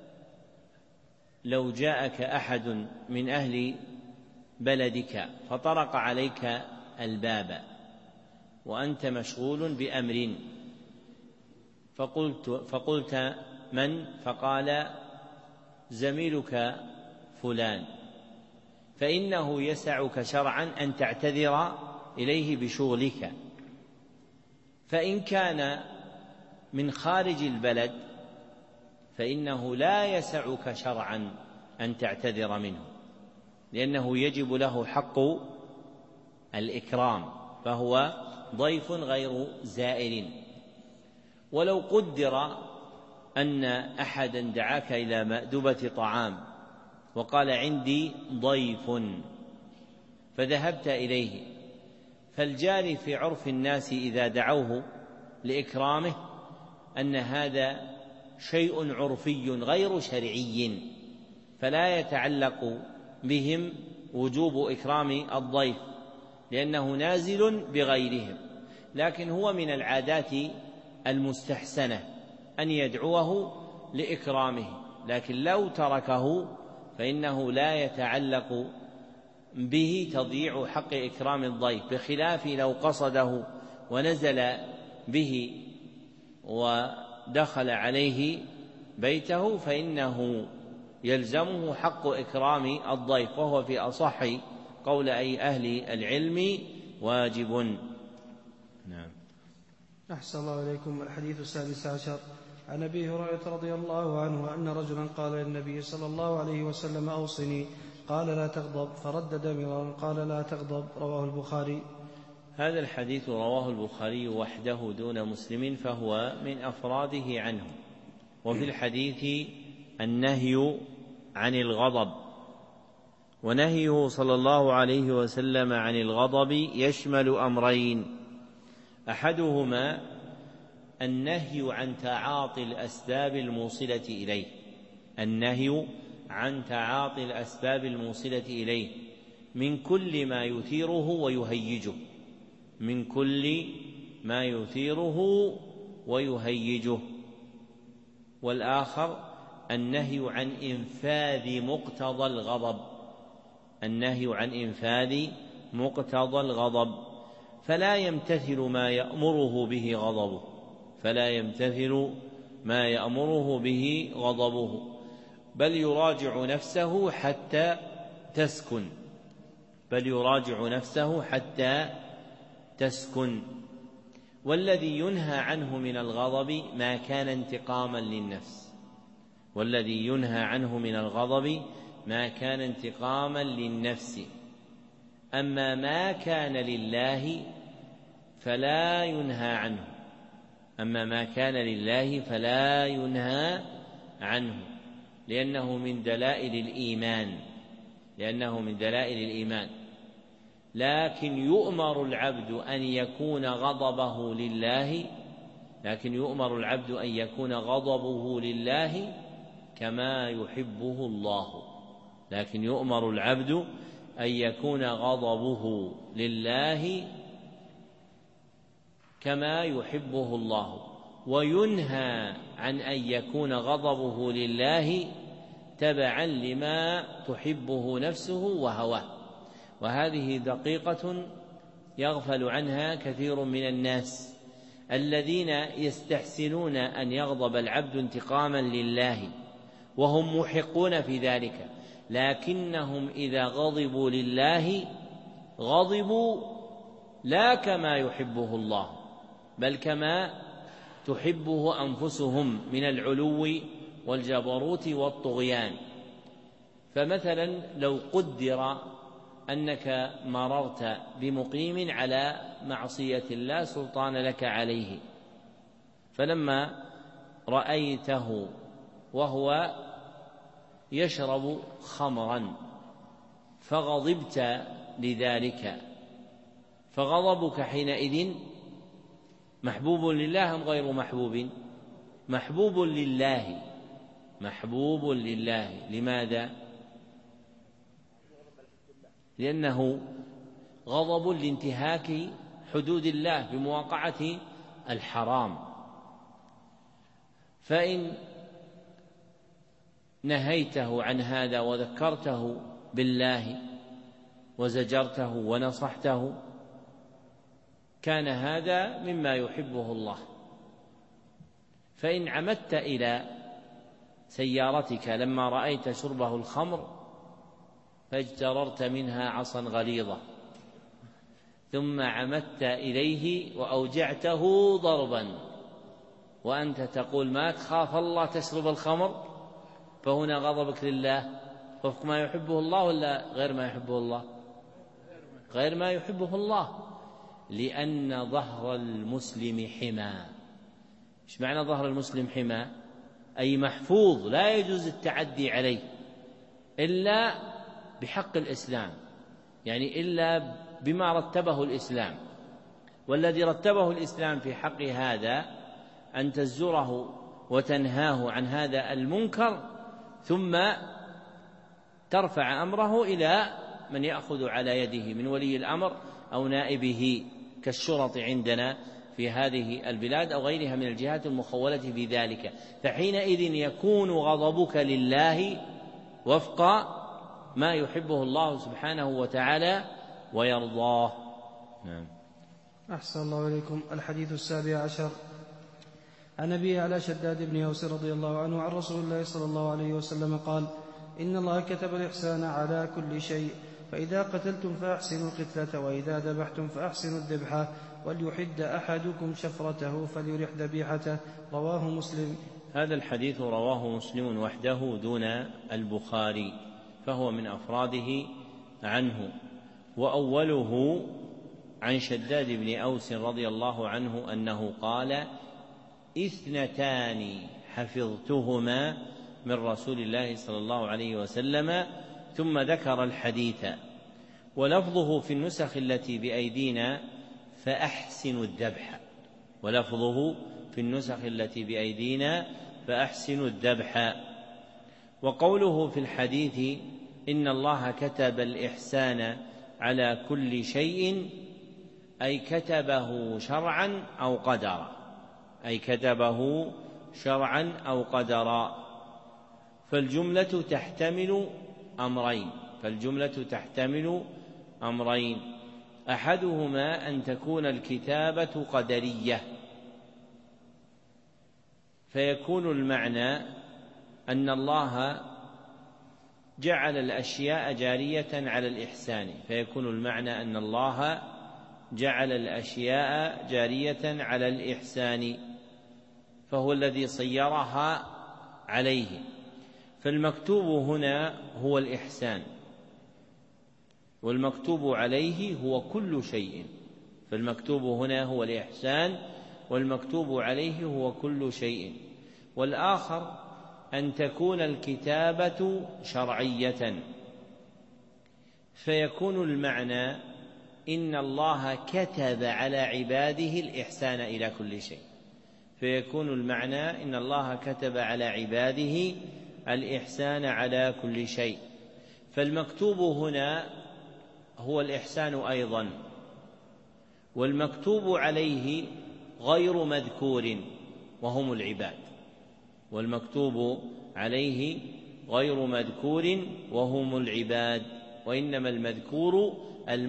لو جاءك أحد من أهل بلدك فطرق عليك الباب وأنت مشغول بأمر، فقلت من؟ فقال زميلك فلان، فإنه يسعك شرعا أن تعتذر إليه بشغلك. فإن كان من خارج البلد فإنه لا يسعك شرعا أن تعتذر منه، لأنه يجب له حق الإكرام، فهو ضيف غير زائر. ولو قدر أن أحدا دعاك إلى مأدبة طعام وقال عندي ضيف فذهبت إليه، فالجاري في عرف الناس إذا دعوه لإكرامه أن هذا شيء عرفي غير شرعي، فلا يتعلق بهم وجوب إكرام الضيف لأنه نازل بغيرهم، لكن هو من العادات المستحسنة أن يدعوه لإكرامه، لكن لو تركه فإنه لا يتعلق به تضييع حق إكرام الضيف، بخلاف لو قصده ونزل به ودخل عليه بيته فإنه يلزمه حق إكرام الضيف، وهو في أصح قول أي أهل العلم واجب. نعم. أحسن الله إليكم. الحديث 16 عن أبي هريرة رضي الله عنه أن رجلا قال للنبي صلى الله عليه وسلم أوصني، قال لا تغضب، فردد مرارا قال لا تغضب، رواه البخاري. هذا الحديث رواه البخاري وحده دون مسلم فهو من أفراده عنه. وفي الحديث النهي عن الغضب، ونهيه صلى الله عليه وسلم عن الغضب يشمل أمرين: أحدهما النهي عن تعاطي الأسباب الموصلة إليه، النهي عن تعاطي الأسباب الموصلة إليه من كل ما يثيره ويهيجه، من كل ما يثيره ويهيجه. والآخر النهي عن إنفاذ مقتضى الغضب، النهي عن إنفاذ مقتضى الغضب، فلا يمتثل ما يأمره به غضبه، فلا يمتثل ما يأمره به غضبه، بل يراجع نفسه حتى تسكن، بل يراجع نفسه حتى تسكن. والذي ينهى عنه من الغضب ما كان انتقاما للنفس، والذي ينهى عنه من الغضب ما كان انتقاما للنفس. أما ما كان لله فلا ينهى عنه، أما ما كان لله فلا ينهى عنه، لأنه من دلائل الإيمان، لأنه من دلائل الإيمان. لكن يؤمر العبد أن يكون غضبه لله، لكن يؤمر العبد أن يكون غضبه لله كما يحبه الله، لكن يؤمر العبد أن يكون غضبه لله كما يحبه الله، وينهى عن أن يكون غضبه لله تبعا لما تحبه نفسه وهواه. وهذه دقيقة يغفل عنها كثير من الناس الذين يستحسنون أن يغضب العبد انتقاما لله وهم محقون في ذلك، لكنهم إذا غضبوا لله غضبوا لا كما يحبه الله بل كما تحبه أنفسهم من العلو والجبروت والطغيان. فمثلا لو قدر أنك مررت بمقيم على معصية لا سلطان لك عليه، فلما رأيته وهو يشرب خمرا فغضبت لذلك، فغضبك حينئذ محبوب لله أم غير محبوب؟ محبوب لله، محبوب لله. لماذا؟ لأنه غضب لانتهاك حدود الله بمواقعة الحرام. فإن نهيته عن هذا وذكرته بالله وزجرته ونصحته كان هذا مما يحبه الله. فإن عمدت إلى سيارتك لما رأيت شربه الخمر فاجتررت منها عصا غليظة، ثم عمدت إليه وأوجعته ضربا وأنت تقول ما تخاف الله تشرب الخمر، فهنا غضبك لله وفق ما يحبه الله ولا غير ما يحبه الله؟ غير ما يحبه الله، لأن ظهر المسلم حمى. إيش معنى ظهر المسلم حمى؟ أي محفوظ لا يجوز التعدي عليه إلا بحق الإسلام، يعني إلا بما رتبه الإسلام. والذي رتبه الإسلام في حق هذا أن تزجره وتنهاه عن هذا المنكر، ثم ترفع أمره إلى من يأخذ على يده من ولي الأمر أو نائبه كالشرط عندنا في هذه البلاد أو غيرها من الجهات المخولة في ذلك. فحينئذ يكون غضبك لله وفق ما يحبه الله سبحانه وتعالى ويرضاه. نعم. أحسن الله إليكم. الحديث 17 عن أبي على شداد بن أوس رضي الله عنه عن رسول الله صلى الله عليه وسلم قال: إن الله كتب الإحسان على كل شيء، فإذا قتلتم فأحسنوا القتلة، وإذا ذبحتم فأحسنوا الذبحة، وليحد أحدكم شفرته فليرح ذبيحته. رواه مسلم. هذا الحديث رواه مسلم وحده دون البخاري، فهو من أفراده عنه. وأوله عن شداد بن أوس رضي الله عنه أنه قال: 2 حفظتهما من رسول الله صلى الله عليه وسلم، ثم ذكر الحديث. ولفظه في النسخ التي بأيدينا: فأحسنوا الذبح. ولفظه في النسخ التي بأيدينا: فأحسنوا الذبح. وقوله في الحديث: إن الله كتب الإحسان على كل شيء، أي كتبه شرعا أو قدرا، أي كتبه شرعا أو قدرا. فالجملة تحتمل أمرين، أحدهما أن تكون الكتابة قدرية، فيكون المعنى أن الله جعل الأشياء جارية على الإحسان، فيكون المعنى أن الله جعل الأشياء جارية على الإحسان، فهو الذي صيرها عليه. فالمكتوب هنا هو الإحسان، والمكتوب عليه هو كل شيء. فالمكتوب هنا هو الإحسان، والمكتوب عليه هو كل شيء. والآخر أن تكون الكتابة شرعية، فيكون المعنى إن الله كتب على عباده الإحسان إلى كل شيء، فيكون المعنى إن الله كتب على عباده الإحسان على كل شيء. فالمكتوب هنا هو الإحسان أيضا، والمكتوب عليه غير مذكور وهم العباد، والمكتوب عليه غير مذكور وهم العباد، وإنما المذكور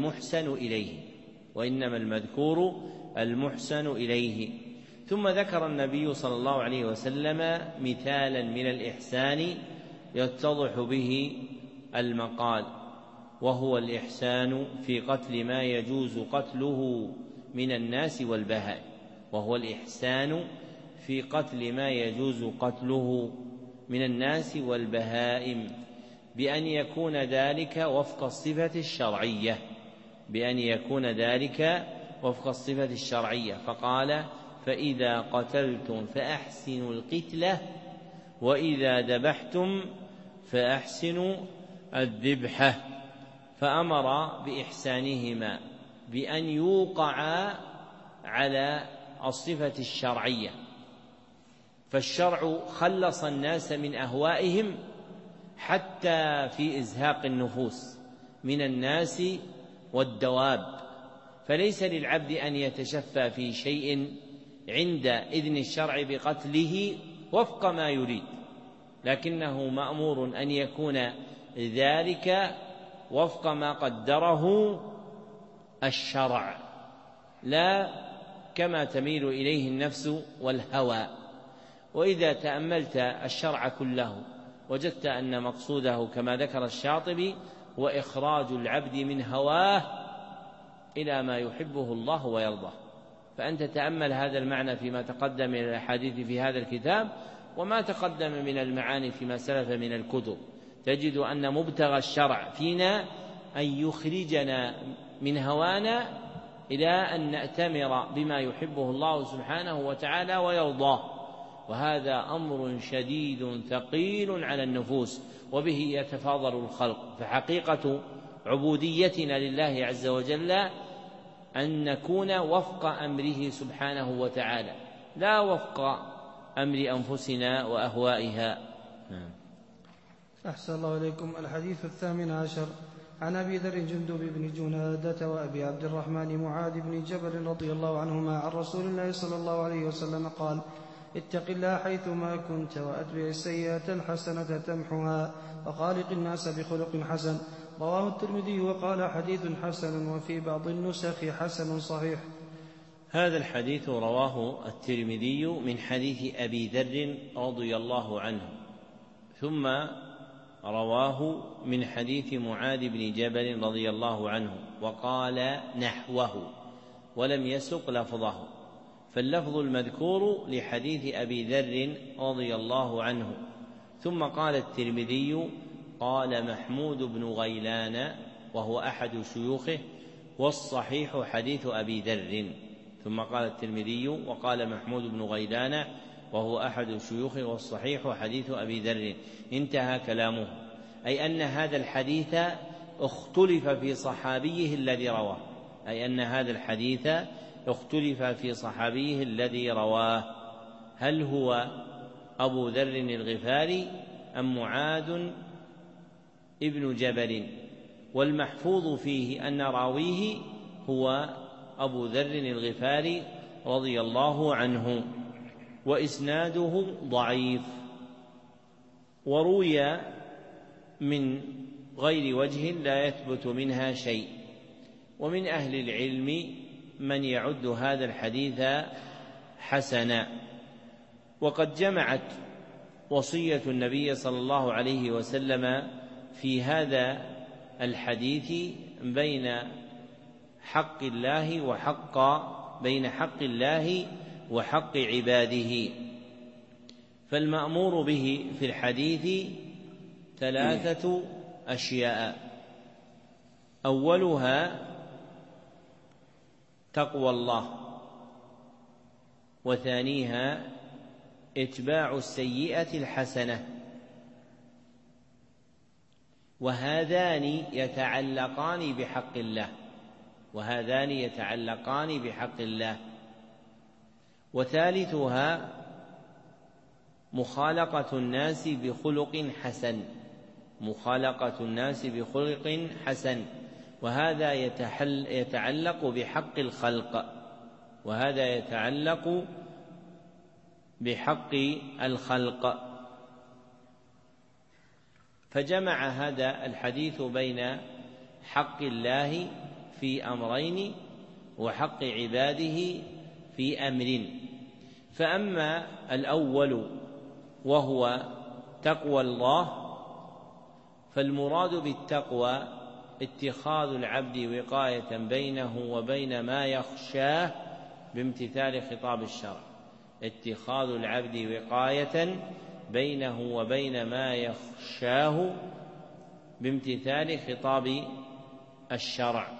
المحسن إليه. ثم ذكر النبي صلى الله عليه وسلم مثالا من الإحسان يتضح به المقال، وهو الإحسان في قتل ما يجوز قتله من الناس والبهائم، وهو الإحسان في قتل ما يجوز قتله من الناس والبهائم، بأن يكون ذلك وفق الصفة الشرعية، فقال: فإذا قتلتم فأحسنوا القتلة، وإذا ذبحتم فأحسنوا الذبحة. فأمر بإحسانهما بأن يوقعا على الصفة الشرعية، فالشرع خلص الناس من أهوائهم حتى في إزهاق النفوس من الناس والدواب، فليس للعبد أن يتشفى في شيء عند إذن الشرع بقتله وفق ما يريد، لكنه مأمور أن يكون ذلك وفق ما قدره الشرع، لا كما تميل إليه النفس والهوى. وإذا تأملت الشرع كله وجدت أن مقصوده كما ذكر الشاطبي هو إخراج العبد من هواه إلى ما يحبه الله ويرضاه. فأنت تأمل هذا المعنى فيما تقدم من الأحاديث في هذا الكتاب وما تقدم من المعاني فيما سلف من الكتب، تجد أن مبتغى الشرع فينا أن يخرجنا من هوانا إلى أن نأتمر بما يحبه الله سبحانه وتعالى ويرضاه، وهذا أمر شديد ثقيل على النفوس، وبه يتفاضل الخلق. فحقيقة عبوديتنا لله عز وجل أن نكون وفق أمره سبحانه وتعالى، لا وفق أمر أنفسنا وأهوائها. أحسن الله إليكم. الحديث 18 عن أبي ذر جندب بن جنادة وأبي عبد الرحمن معاذ بن جبل رضي الله عنهما عن رسول الله صلى الله عليه وسلم قال: اتق الله حيثما كنت وأتبع السيئة الحسنة تمحها وخالق الناس بخلق حسن. رواه الترمذي وقال: حديث حسن، وفي بعض النسخ حسن صحيح. هذا الحديث رواه الترمذي من حديث أبي ذر رضي الله عنه، ثم رواه من حديث معاذ بن جبل رضي الله عنه، وقال نحوه ولم يسق لفظه، فاللفظ المذكور لحديث أبي ذر رضي الله عنه. ثم قال الترمذي: قال محمود بن غيلان وهو أحد شيوخه، والصحيح حديث أبي ذر. ثم قال الترمذي وقال محمود بن غيلان وهو أحد شيوخه والصحيح حديث أبي ذر. انتهى كلامه، أي أن هذا الحديث اختلف في صحابيه الذي رواه، أي أن هذا الحديث اختلف في صحابيه الذي رواه، هل هو أبو ذر الغفاري أم معاذ ابن جبل؟ والمحفوظ فيه أن راويه هو أبو ذر الغفاري رضي الله عنه، وإسناده ضعيف، وروي من غير وجه لا يثبت منها شيء. ومن أهل العلم من يعد هذا الحديث حسنا. وقد جمعت وصية النبي صلى الله عليه وسلم في هذا الحديث بين حق الله وحق عباده. فالمأمور به في الحديث 3 أشياء: أولها تقوى الله، وثانيها إتباع السيئة الحسنة، وهذان يتعلقان بحق الله. وثالثها مخالقة الناس بخلق حسن، وهذا يتعلق بحق الخلق. فجمع هذا الحديث بين حق الله في أمرين وحق عباده في أمر. فأما الأول وهو تقوى الله، فالمراد بالتقوى اتخاذ العبد وقاية بينه وبين ما يخشاه بامتثال خطاب الشرع، اتخاذ العبد وقاية بينه وبين ما يخشاه بامتثال خطاب الشرع.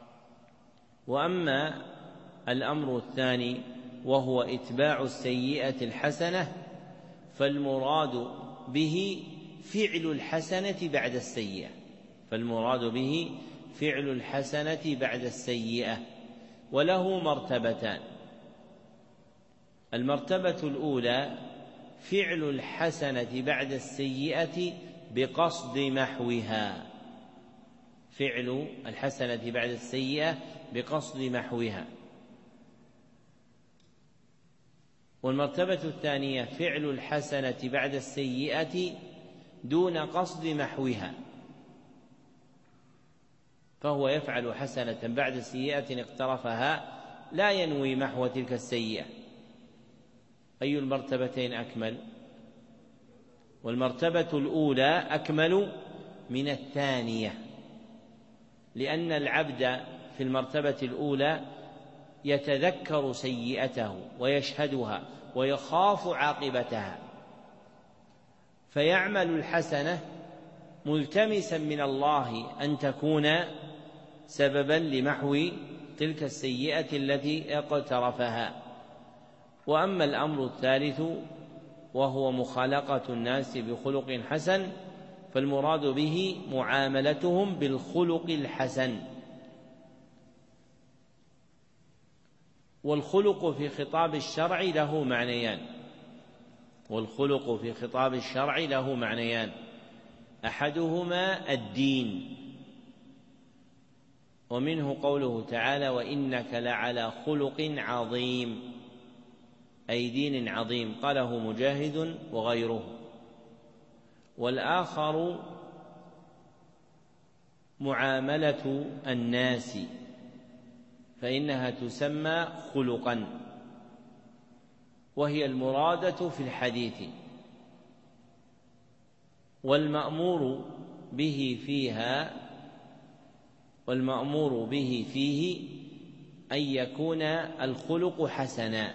وأما الأمر الثاني وهو إتباع السيئة الحسنة، فالمراد به فعل الحسنة بعد السيئة، وله مرتبتان: المرتبة الأولى فعل الحسنة بعد السيئة بقصد محوها، والمرتبة الثانية فعل الحسنة بعد السيئة دون قصد محوها، فهو يفعل حسنة بعد سيئة اقترفها لا ينوي محو تلك السيئة. أي المرتبتين أكمل؟ والمرتبة الأولى أكمل من الثانية، لأن العبد في المرتبة الأولى يتذكر سيئته ويشهدها ويخاف عاقبتها، فيعمل الحسنة ملتمسا من الله أن تكون سببا لمحو تلك السيئة التي اقترفها. وأما الأمر الثالث وهو مخالقة الناس بخلق حسن، فالمراد به معاملتهم بالخلق الحسن. والخلق في خطاب الشرع له معنيان: أحدهما الدين، ومنه قوله تعالى: وإنك لعلى خلق عظيم، أي دين عظيم، قاله مجاهد وغيره. والآخر معاملة الناس، فإنها تسمى خلقا، وهي المرادة في الحديث. والمأمور به فيه أن يكون الخلق حسنا.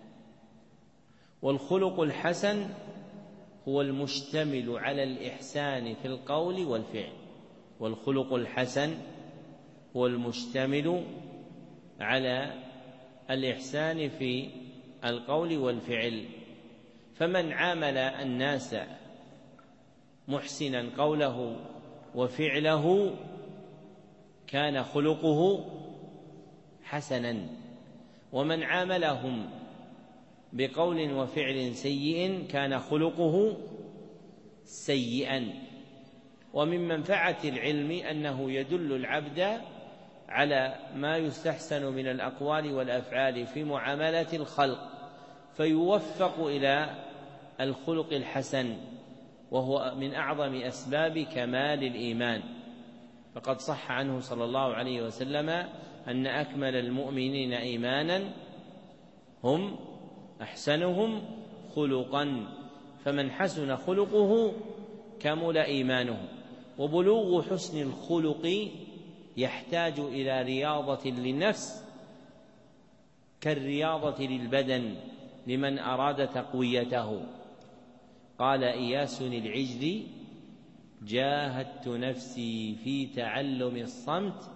والخلق الحسن هو المشتمل على الإحسان في القول والفعل، هو المشتمل على الإحسان في القول والفعل، فمن عامل الناس محسنا قوله وفعله كان خلقه حسنا، ومن عاملهم بقول وفعل سيء كان خلقه سيئا. ومن منفعة العلم أنه يدل العبد على ما يستحسن من الأقوال والأفعال في معاملة الخلق، فيوفق إلى الخلق الحسن، وهو من أعظم أسباب كمال الإيمان. فقد صح عنه صلى الله عليه وسلم أن أكمل المؤمنين إيمانا هم أحسنهم خلقا، فمن حسن خلقه كمل إيمانه. وبلوغ حسن الخلق يحتاج إلى رياضة للنفس كالرياضة للبدن لمن أراد تقويته. قال إياس العجلي: جاهدت نفسي في تعلم الصمت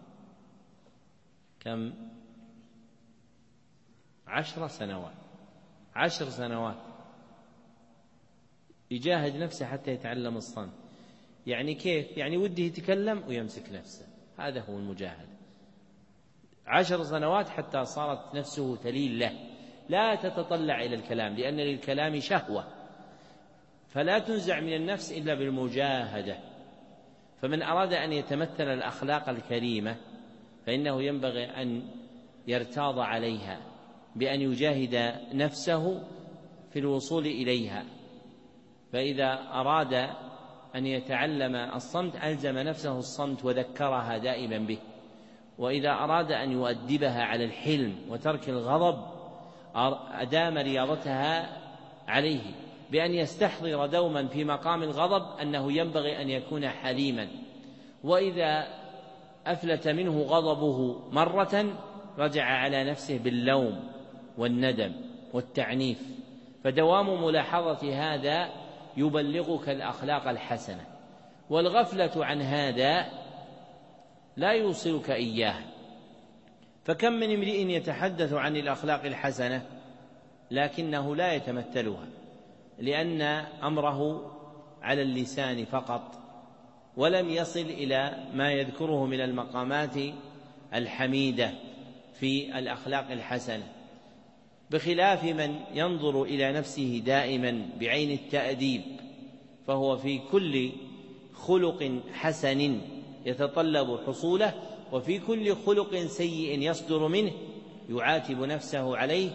10 سنوات يجاهد نفسه حتى يتعلم الصمت. يعني كيف؟ يعني وده يتكلم ويمسك نفسه، هذا هو المجاهد. 10 سنوات حتى صارت نفسه تلين له، لا تتطلع إلى الكلام، لأن للكلام شهوة، فلا تنزع من النفس إلا بالمجاهدة. فمن أراد أن يتمثل الأخلاق الكريمة فإنه ينبغي أن يرتاض عليها بأن يجاهد نفسه في الوصول إليها. فإذا أراد أن يتعلم الصمت ألزم نفسه الصمت وذكرها دائما به، وإذا أراد أن يؤدبها على الحلم وترك الغضب أدام رياضتها عليه بأن يستحضر دوما في مقام الغضب أنه ينبغي أن يكون حليما، وإذا أفلت منه غضبه مرة رجع على نفسه باللوم والندم والتعنيف. فدوام ملاحظة هذا يبلغك الأخلاق الحسنة، والغفلة عن هذا لا يوصلك إياه. فكم من امرئ يتحدث عن الأخلاق الحسنة لكنه لا يتمثلها، لأن أمره على اللسان فقط، ولم يصل إلى ما يذكره من المقامات الحميدة في الأخلاق الحسنة، بخلاف من ينظر إلى نفسه دائما بعين التأديب، فهو في كل خلق حسن يتطلب حصوله، وفي كل خلق سيء يصدر منه يعاتب نفسه عليه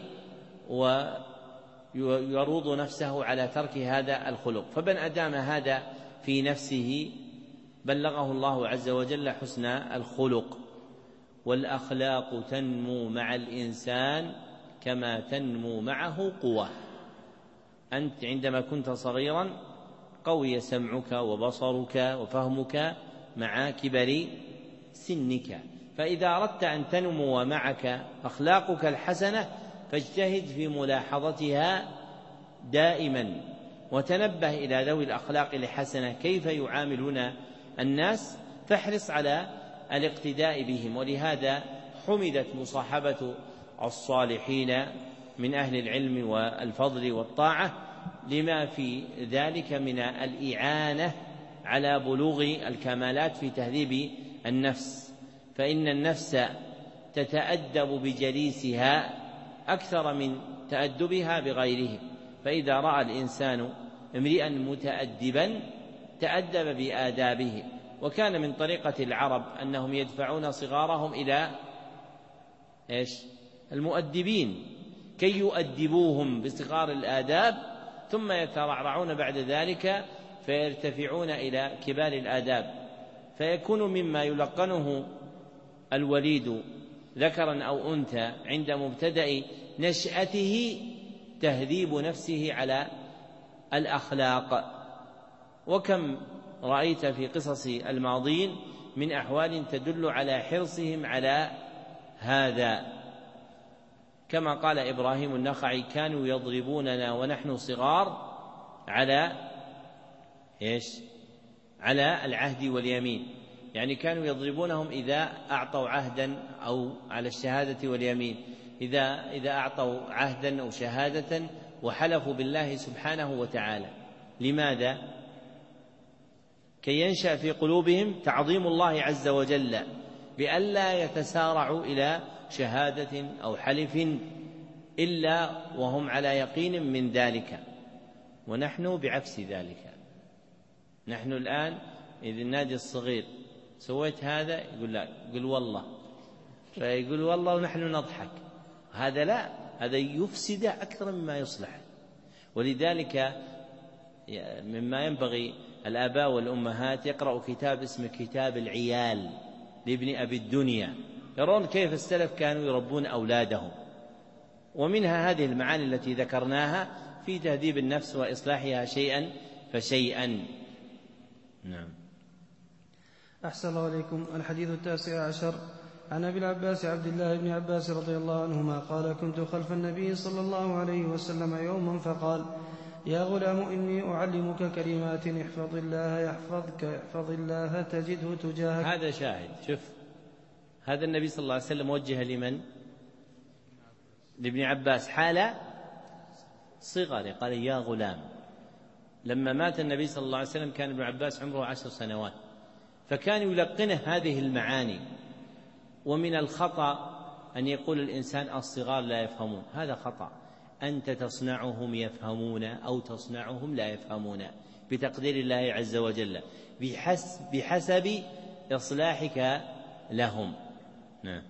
ويروض نفسه على ترك هذا الخلق. فمن أدام هذا في نفسه بلغه الله عز وجل حسن الخلق. والأخلاق تنمو مع الإنسان كما تنمو معه قوة. أنت عندما كنت صغيرا قوي سمعك وبصرك وفهمك مع كبر سنك، فإذا أردت أن تنمو معك أخلاقك الحسنة فاجتهد في ملاحظتها دائما، وتنبه إلى ذوي الأخلاق الحسنة كيف يعاملون الناس، فاحرص على الاقتداء بهم. ولهذا حمدت مصاحبة الصالحين من أهل العلم والفضل والطاعة لما في ذلك من الإعانة على بلوغ الكمالات في تهذيب النفس، فإن النفس تتأدب بجليسها أكثر من تأدبها بغيره. فإذا رأى الإنسان امرئا متأدبا تأدب بآدابه. وكان من طريقة العرب أنهم يدفعون صغارهم إلى المؤدبين كي يؤدبوهم بصغار الآداب، ثم يترعرعون بعد ذلك فيرتفعون إلى كبار الآداب، فيكون مما يلقنه الوليد ذكرا أو أنثى عند مبتدأ نشأته تهذيب نفسه على الأخلاق. وكم رأيت في قصص الماضين من أحوال تدل على حرصهم على هذا، كما قال إبراهيم النخعي: كانوا يضربوننا ونحن صغار على العهد واليمين، يعني كانوا يضربونهم إذا أعطوا عهدا أو على الشهادة واليمين، إذا أعطوا عهدا أو شهادة وحلفوا بالله سبحانه وتعالى. لماذا؟ كي ينشأ في قلوبهم تعظيم الله عز وجل، بألا يتسارعوا إلى شهادة أو حلف إلا وهم على يقين من ذلك. ونحن بعكس ذلك، نحن الآن إذا النادي الصغير سويت هذا يقول لا، يقول والله، فيقول والله ونحن نضحك. هذا لا، هذا يفسد أكثر مما يصلح. ولذلك مما ينبغي الآباء والأمهات يقرأوا كتاب اسمه كتاب العيال لابن أبي الدنيا، يرون كيف السلف كانوا يربون أولادهم، ومنها هذه المعاني التي ذكرناها في تهذيب النفس وإصلاحها شيئا فشيئا. نعم. أحسن الله عليكم. الحديث 19 عن أبي العباس عبد الله بن عباس رضي الله عنهما قال: كنت خلف النبي صلى الله عليه وسلم يوما فقال: يا غلام إني أعلمك كلمات احفظ الله يحفظك، احفظ الله تجده تجاهك. هذا شاهد. شوف، هذا النبي صلى الله عليه وسلم وجه لمن؟ لابن عباس حال صغر، قال يا غلام. لما مات النبي صلى الله عليه وسلم كان ابن عباس عمره 10 سنوات، فكان يلقنه هذه المعاني. ومن الخطأ أن يقول الإنسان الصغار لا يفهمون، هذا خطأ. أنت تصنعهم يفهمون أو تصنعهم لا يفهمون بتقدير الله عز وجل، بحسب إصلاحك لهم. نعم.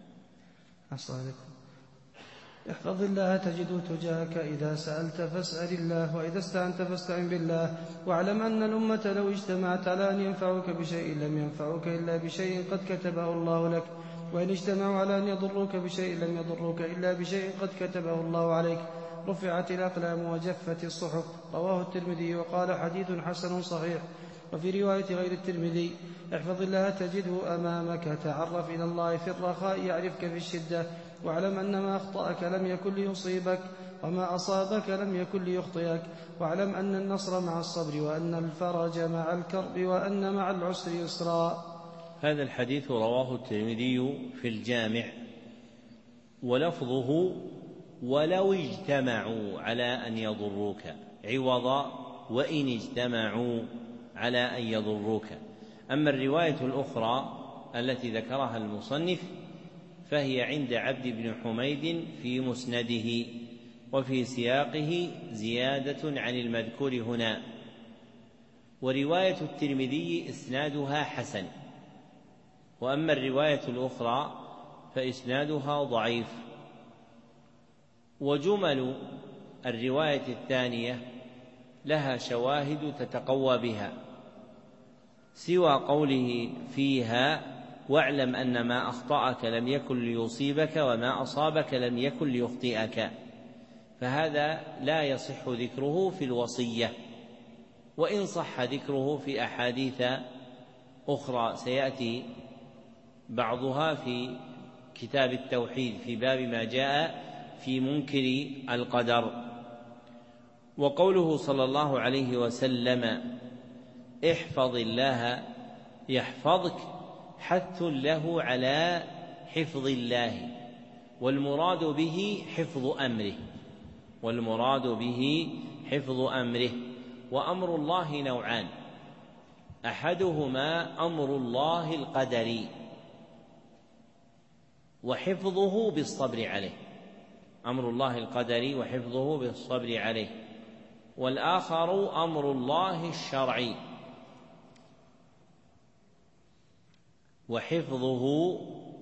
احفظ الله تجده تجاهك، إذا سألت فاسأل الله، وإذا استعنت فاستعن بالله. واعلم أن الأمة لو اجتمعت على أن ينفعوك بشيء لم ينفعوك إلا بشيء قد كتبه الله لك، وإن اجتمعوا على أن يضروك بشيء لم يضروك إلا بشيء قد كتبه الله عليك. رفعت الأقلام وجفت الصحف. رواه الترمذي وقال حديث حسن صحيح. وفي رواية غير الترمذي: احفظ الله تجده أمامك، تعرف إلى الله في الرخاء يعرفك في الشدة، واعلم أن ما أخطأك لم يكن ليصيبك، وما أصابك لم يكن ليخطئك، واعلم أن النصر مع الصبر، وأن الفرج مع الكرب، وأن مع العسر يسرا. هذا الحديث رواه الترمذي في الجامع، ولفظه: ولو اجتمعوا على أن يضروك، عوض وإن اجتمعوا على أن يضروك. أما الرواية الأخرى التي ذكرها المصنف فهي عند عبد بن حميد في مسنده، وفي سياقه زيادة عن المذكور هنا. ورواية الترمذي إسنادها حسن، وأما الرواية الأخرى فإسنادها ضعيف. وجمل الرواية الثانية لها شواهد تتقوى بها، سوى قوله فيها: واعلم أن ما أخطأك لم يكن ليصيبك، وما أصابك لم يكن ليخطئك. فهذا لا يصح ذكره في الوصية، وإن صح ذكره في أحاديث أخرى سيأتي بعضها في كتاب التوحيد في باب ما جاء في منكر القدر. وقوله صلى الله عليه وسلم: احفظ الله يحفظك، حث له على حفظ الله، والمراد به حفظ أمره، والمراد به حفظ أمره. وأمر الله نوعان: أحدهما أمر الله القدري وحفظه بالصبر عليه، أمر الله القدري وحفظه بالصبر عليه، والآخر أمر الله الشرعي وحفظه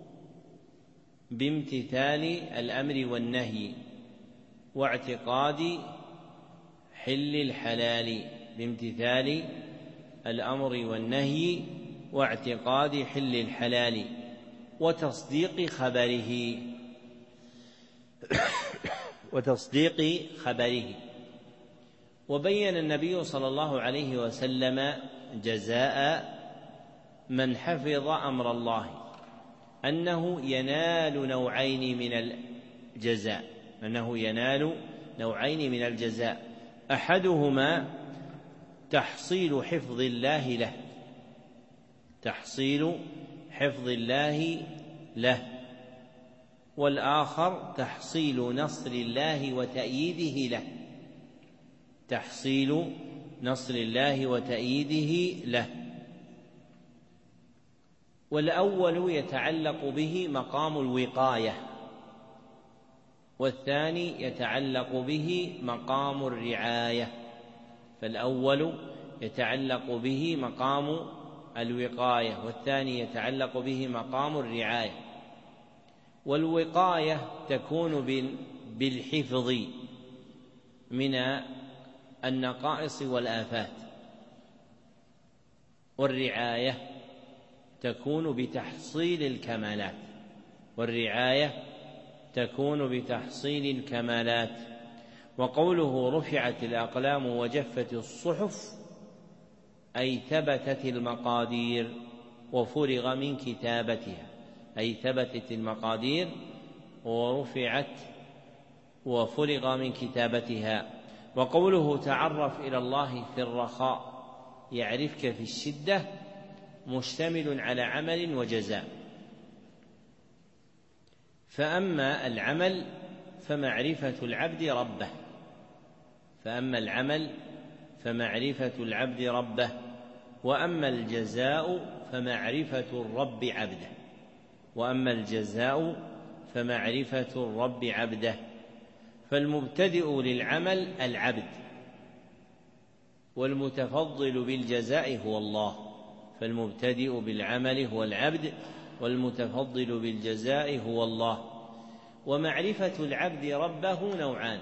بامتثال الأمر والنهي واعتقاد حل الحلال، بامتثال الأمر والنهي واعتقاد حل الحلال وتصديق خبره. وبين النبي صلى الله عليه وسلم جزاء من حفظ أمر الله أنه ينال نوعين من الجزاء، أحدهما تحصيل حفظ الله له، تحصيل حفظ الله له، والآخر تحصيل نصر الله وتأييده له، تحصيل نصر الله وتأييده له. والأول يتعلق به مقام الوقاية، والثاني يتعلق به مقام الرعاية. فالأول يتعلق به مقام الوقاية، والثاني يتعلق به مقام الرعاية. والوقاية تكون بالحفظ من النقائص والآفات، والرعاية تكون بتحصيل الكمالات، والرعاية تكون بتحصيل الكمالات. وقوله رفعت الأقلام وجفت الصحف أي ثبتت المقادير وفرغ من كتابتها، أي ثبتت المقادير ورفعت وفرغ من كتابتها. وقوله تعرف إلى الله في الرخاء يعرفك في الشدة مشتمل على عمل وجزاء. فأما العمل فمعرفة العبد ربه، فأما العمل فمعرفة العبد ربه، وأما الجزاء فمعرفة الرب عبده، وأما الجزاء فمعرفة الرب عبده. فالمبتدئ للعمل العبد، والمتفضل بالجزاء هو الله. فالمبتدئ بالعمل هو العبد، والمتفضل بالجزاء هو الله. ومعرفة العبد ربه نوعان: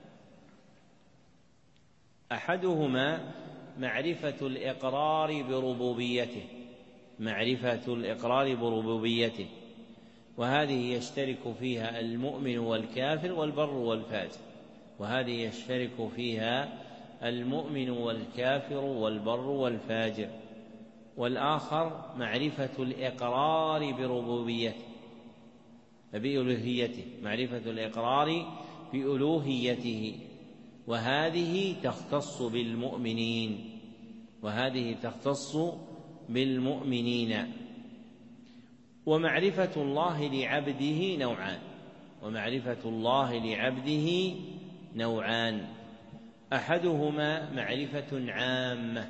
أحدهما معرفة الإقرار بربوبيته، معرفة الإقرار بربوبيته، وهذه يشترك فيها المؤمن والكافر والبر والفاجر، وهذه يشترك فيها المؤمن والكافر والبر والفاجر. والآخر معرفة الإقرار بربوبيته بألوهيته، معرفة الإقرار بألوهيته، وهذه تختص بالمؤمنين، وهذه تختص بالمؤمنين. ومعرفة الله لعبده نوعان، ومعرفة الله لعبده نوعان: أحدهما معرفة عامة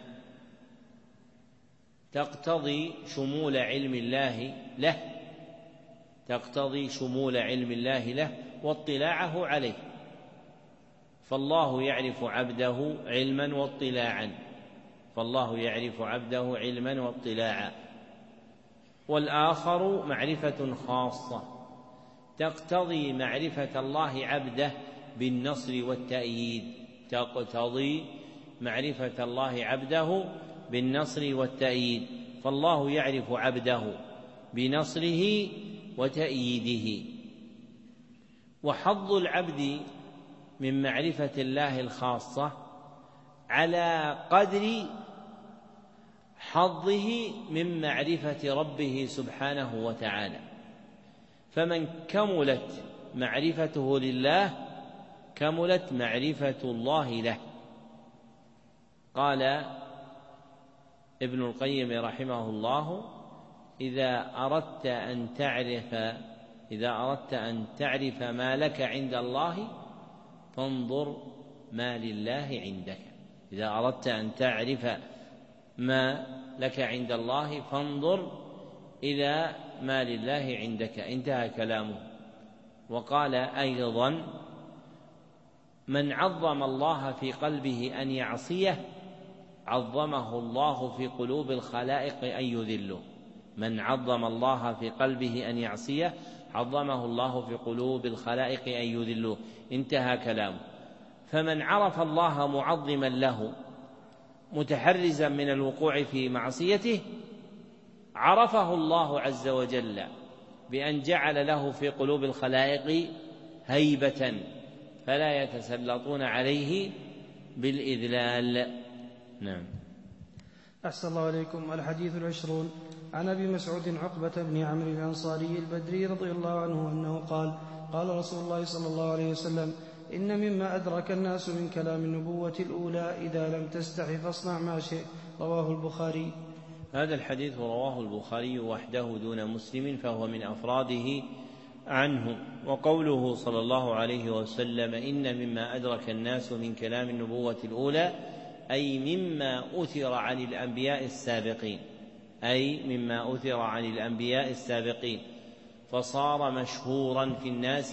تقتضي شمول علم الله له، تقتضي شمول علم الله له واطلاعه عليه، فالله يعرف عبده علما واطلاعا، فالله يعرف عبده علما واطلاعا. والآخر معرفة خاصة تقتضي معرفة الله عبده بالنصر والتأييد، تقتضي معرفة الله عبده بالنصر والتأييد، فالله يعرف عبده بنصره وتأييده. وحظ العبد من معرفة الله الخاصة على قدر حظه من معرفة ربه سبحانه وتعالى، فمن كملت معرفته لله كملت معرفة الله له. قال ابن القيم رحمه الله: إذا أردت أن تعرف ما لك عند الله فانظر ما لله عندك. إذا أردت أن تعرف ما لك عند الله فانظر إلى ما لله عندك. انتهى كلامه. وقال أيضا: من عظم الله في قلبه أن يعصيه عظمه الله في قلوب الخلائق أن يذله. من عظم الله في قلبه أن يعصيه عظمه الله في قلوب الخلائق أن يذلوه. انتهى كلامه. فمن عرف الله معظما له متحرزا من الوقوع في معصيته عرفه الله عز وجل بأن جعل له في قلوب الخلائق هيبة فلا يتسلطون عليه بالإذلال. نعم. أحسن الله عليكم. الحديث 20 عن أبي مسعود عقبة بن عمرو الأنصاري البدري رضي الله عنه أنه قال: قال رسول الله صلى الله عليه وسلم: إن مما أدرك الناس من كلام النبوة الأولى: إذا لم تستح فاصنع ما شئت. رواه البخاري. هذا الحديث رواه البخاري وحده دون مسلم فهو من أفراده عنه. وقوله صلى الله عليه وسلم إن مما أدرك الناس من كلام النبوة الأولى أي مما أثر عن الأنبياء السابقين فصار مشهورا في الناس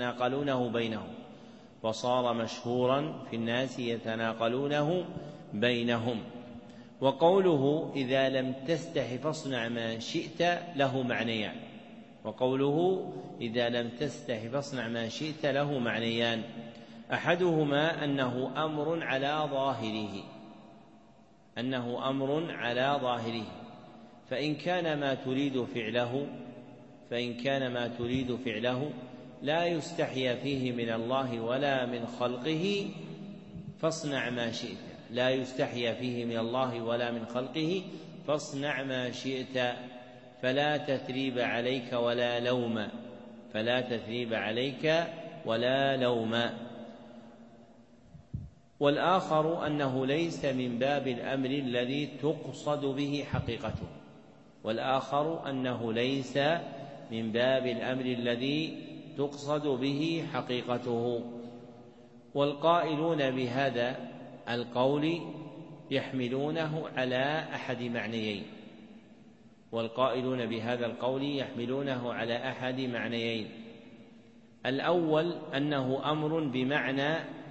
يتناقلونه بينهم. وقوله إذا لم تستح فاصنع ما شئت له معنيان أحدهما أنه أمر على ظاهره فإن كان ما تريد فعله لا يستحيا فيه من الله ولا من خلقه فاصنع ما شئت فلا تثريب عليك ولا لوم. والآخر أنه ليس من باب الأمر الذي تقصد به حقيقته. والقائلون بهذا القول يحملونه على أحد معنيين الأول أنه أمر بمعنى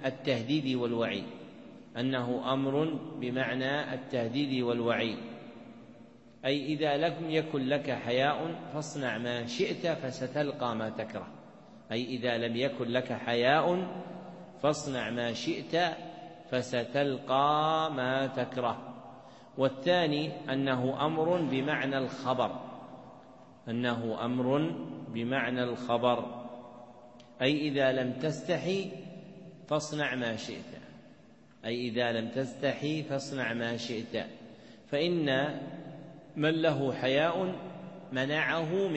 التهديد والوعيد أي إذا لم يكن لك حياء فاصنع ما شئت فستلقى ما تكره. والثاني أنه أمر بمعنى الخبر أي إذا لم تستحي فاصنع ما شئت فإن من له حياء منعه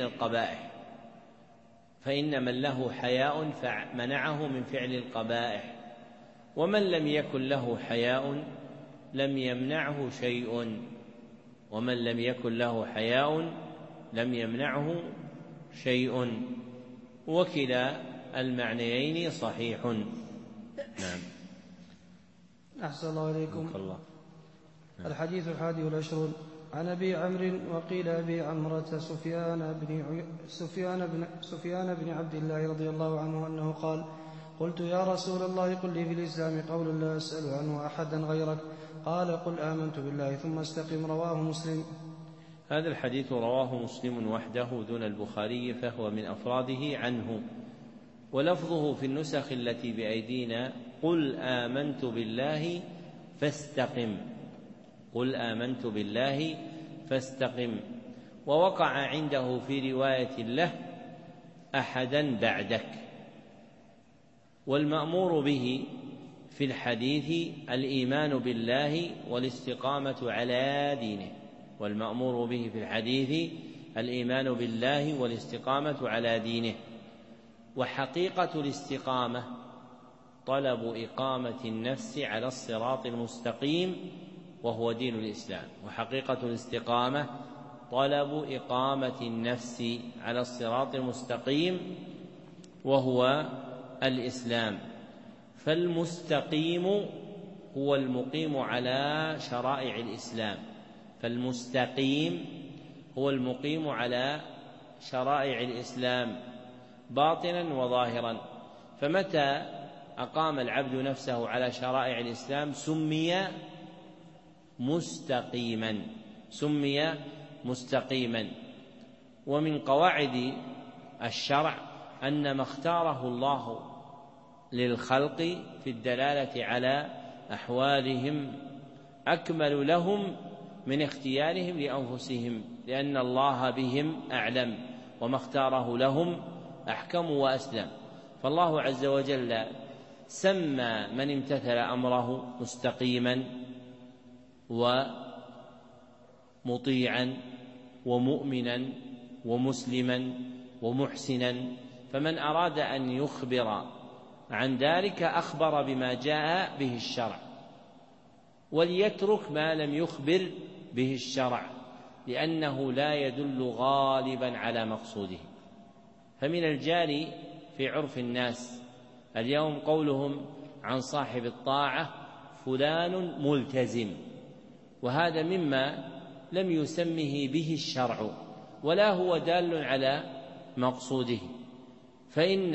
من فعل القبائح ومن لم يكن له حياء لم يمنعه شيء وكلا المعنيين صحيح. نعم. أحسن الله إليكم. الحديث 11 عن أبي عمرو وقيل أبي عمرة سفيان بن عبد الله رضي الله عنه أنه قال قلت يا رسول الله قل لي في الإسلام قول لا أسأل عنه أحدا غيرك قال قل آمنت بالله ثم استقم. رواه مسلم. هذا الحديث رواه مسلم وحده دون البخاري فهو من أفراده عنه. ولفظه في النسخ التي بأيدينا قل آمنت بالله فاستقم ووقع عنده في رواية له أحدا بعدك. والمأمور به في الحديث الإيمان بالله والاستقامة على دينه. وحقيقة الاستقامة طلب إقامة النفس على الصراط المستقيم وهو دين الإسلام. فالمستقيم هو المقيم على شرائع الإسلام باطنا وظاهرا. فمتى أقام العبد نفسه على شرائع الإسلام سمي مستقيما. ومن قواعد الشرع أن ما اختاره الله للخلق في الدلالة على أحوالهم أكمل لهم من اختيارهم لأنفسهم لأن الله بهم أعلم وما اختاره لهم أحكم وأسلم. فالله عز وجل سمى من امتثل أمره مستقيما ومطيعا ومؤمنا ومسلما ومحسنا. فمن أراد أن يخبر عن ذلك أخبر بما جاء به الشرع وليترك ما لم يخبر به الشرع، لأنه لا يدل غالبا على مقصوده. فمن الجاري في عرف الناس اليوم قولهم عن صاحب الطاعة فلان ملتزم، وهذا مما لم يسمه به الشرع ولا هو دال على مقصوده. فإن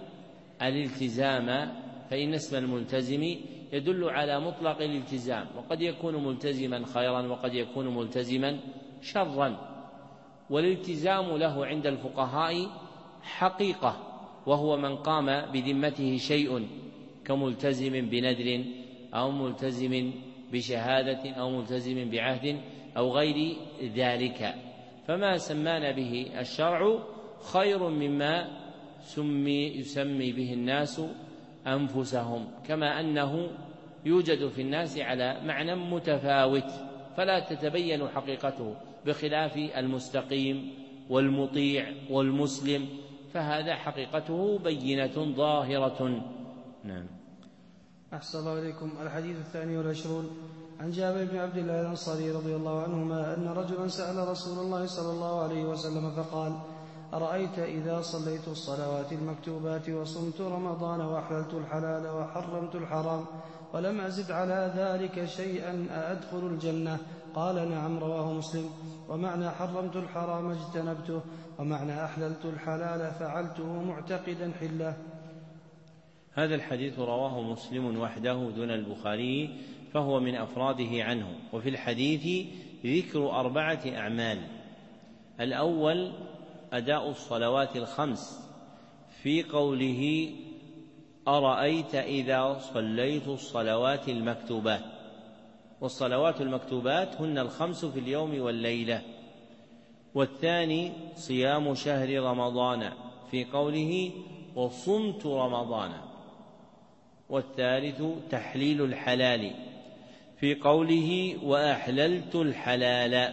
اسم الملتزم يدل على مطلق الالتزام، وقد يكون ملتزما خيرا وقد يكون ملتزما شرا، والالتزام له عند الفقهاء حقيقة، وهو من قام بذمته شيء كملتزم بنذر أو ملتزم بشهادة أو ملتزم بعهد أو غير ذلك. فما سمانا به الشرع خير مما يسمي به الناس أنفسهم، كما أنه يوجد في الناس على معنى متفاوت فلا تتبين حقيقته، بخلاف المستقيم والمطيع والمسلم، فهذا حقيقته بينة ظاهرة. نعم. أحسن الله إليكم. الحديث 22 عن جابر بن عبد الله الأنصاري رضي الله عنهما أن رجلا سأل رسول الله صلى الله عليه وسلم فقال: أرأيت إذا صليت الصلوات المكتوبات وصمت رمضان وأحللت الحلال وحرمت الحرام ولم أزد على ذلك شيئا أأدخل الجنة؟ قال: نعم. رواه مسلم. ومعنى حرمت الحرام اجتنبته، ومعنى أحللت الحلال فعلته معتقدا حله. هذا الحديث رواه مسلم وحده دون البخاري، فهو من أفراده عنه. وفي الحديث ذكر 4 أعمال: الأول أداء الصلوات الخمس في قوله: أرأيت إذا صليت الصلوات المكتوبات، والصلوات المكتوبات هن 5 في اليوم والليلة. والثاني صيام شهر رمضان في قوله: وصمت رمضان. والثالث تحليل الحلال في قوله: وأحللت الحلال،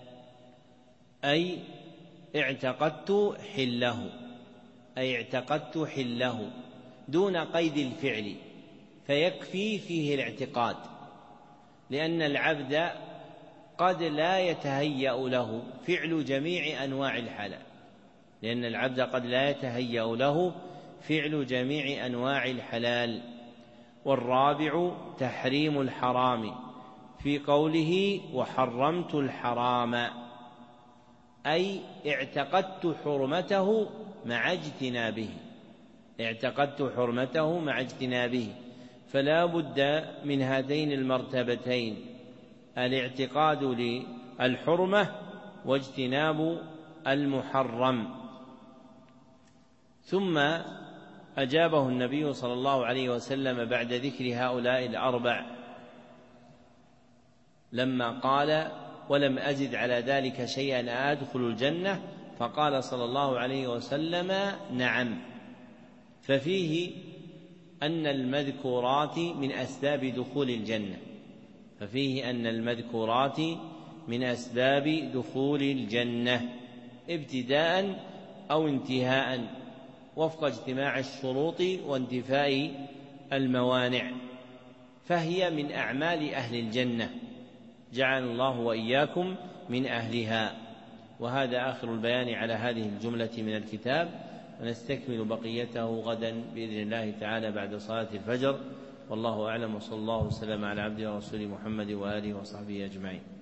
أي اعتقدت حله دون قيد الفعل، فيكفي فيه الاعتقاد، لأن العبد قد لا يتهيأ له فعل جميع أنواع الحلال. والرابع تحريم الحرام في قوله: وحرمت الحرام، أي اعتقدت حرمته مع اجتنابه. فلا بد من هاتين المرتبتين: الاعتقاد للحرمة واجتناب المحرم. ثم أجابه النبي صلى الله عليه وسلم بعد ذكر هؤلاء 4 لما قال: ولم أزد على ذلك شيئا أدخل الجنة، فقال صلى الله عليه وسلم: نعم. ففيه أن المذكورات من أسباب دخول الجنة ابتداء أو انتهاء، وفق اجتماع الشروط وانتفاء الموانع، فهي من أعمال أهل الجنة، جعل الله وإياكم من أهلها. وهذا آخر البيان على هذه الجملة من الكتاب، ونستكمل بقيته غدا بإذن الله تعالى بعد صلاة الفجر. والله أعلم، وصلى الله وسلم على عبده ورسوله محمد وآله وصحبه أجمعين.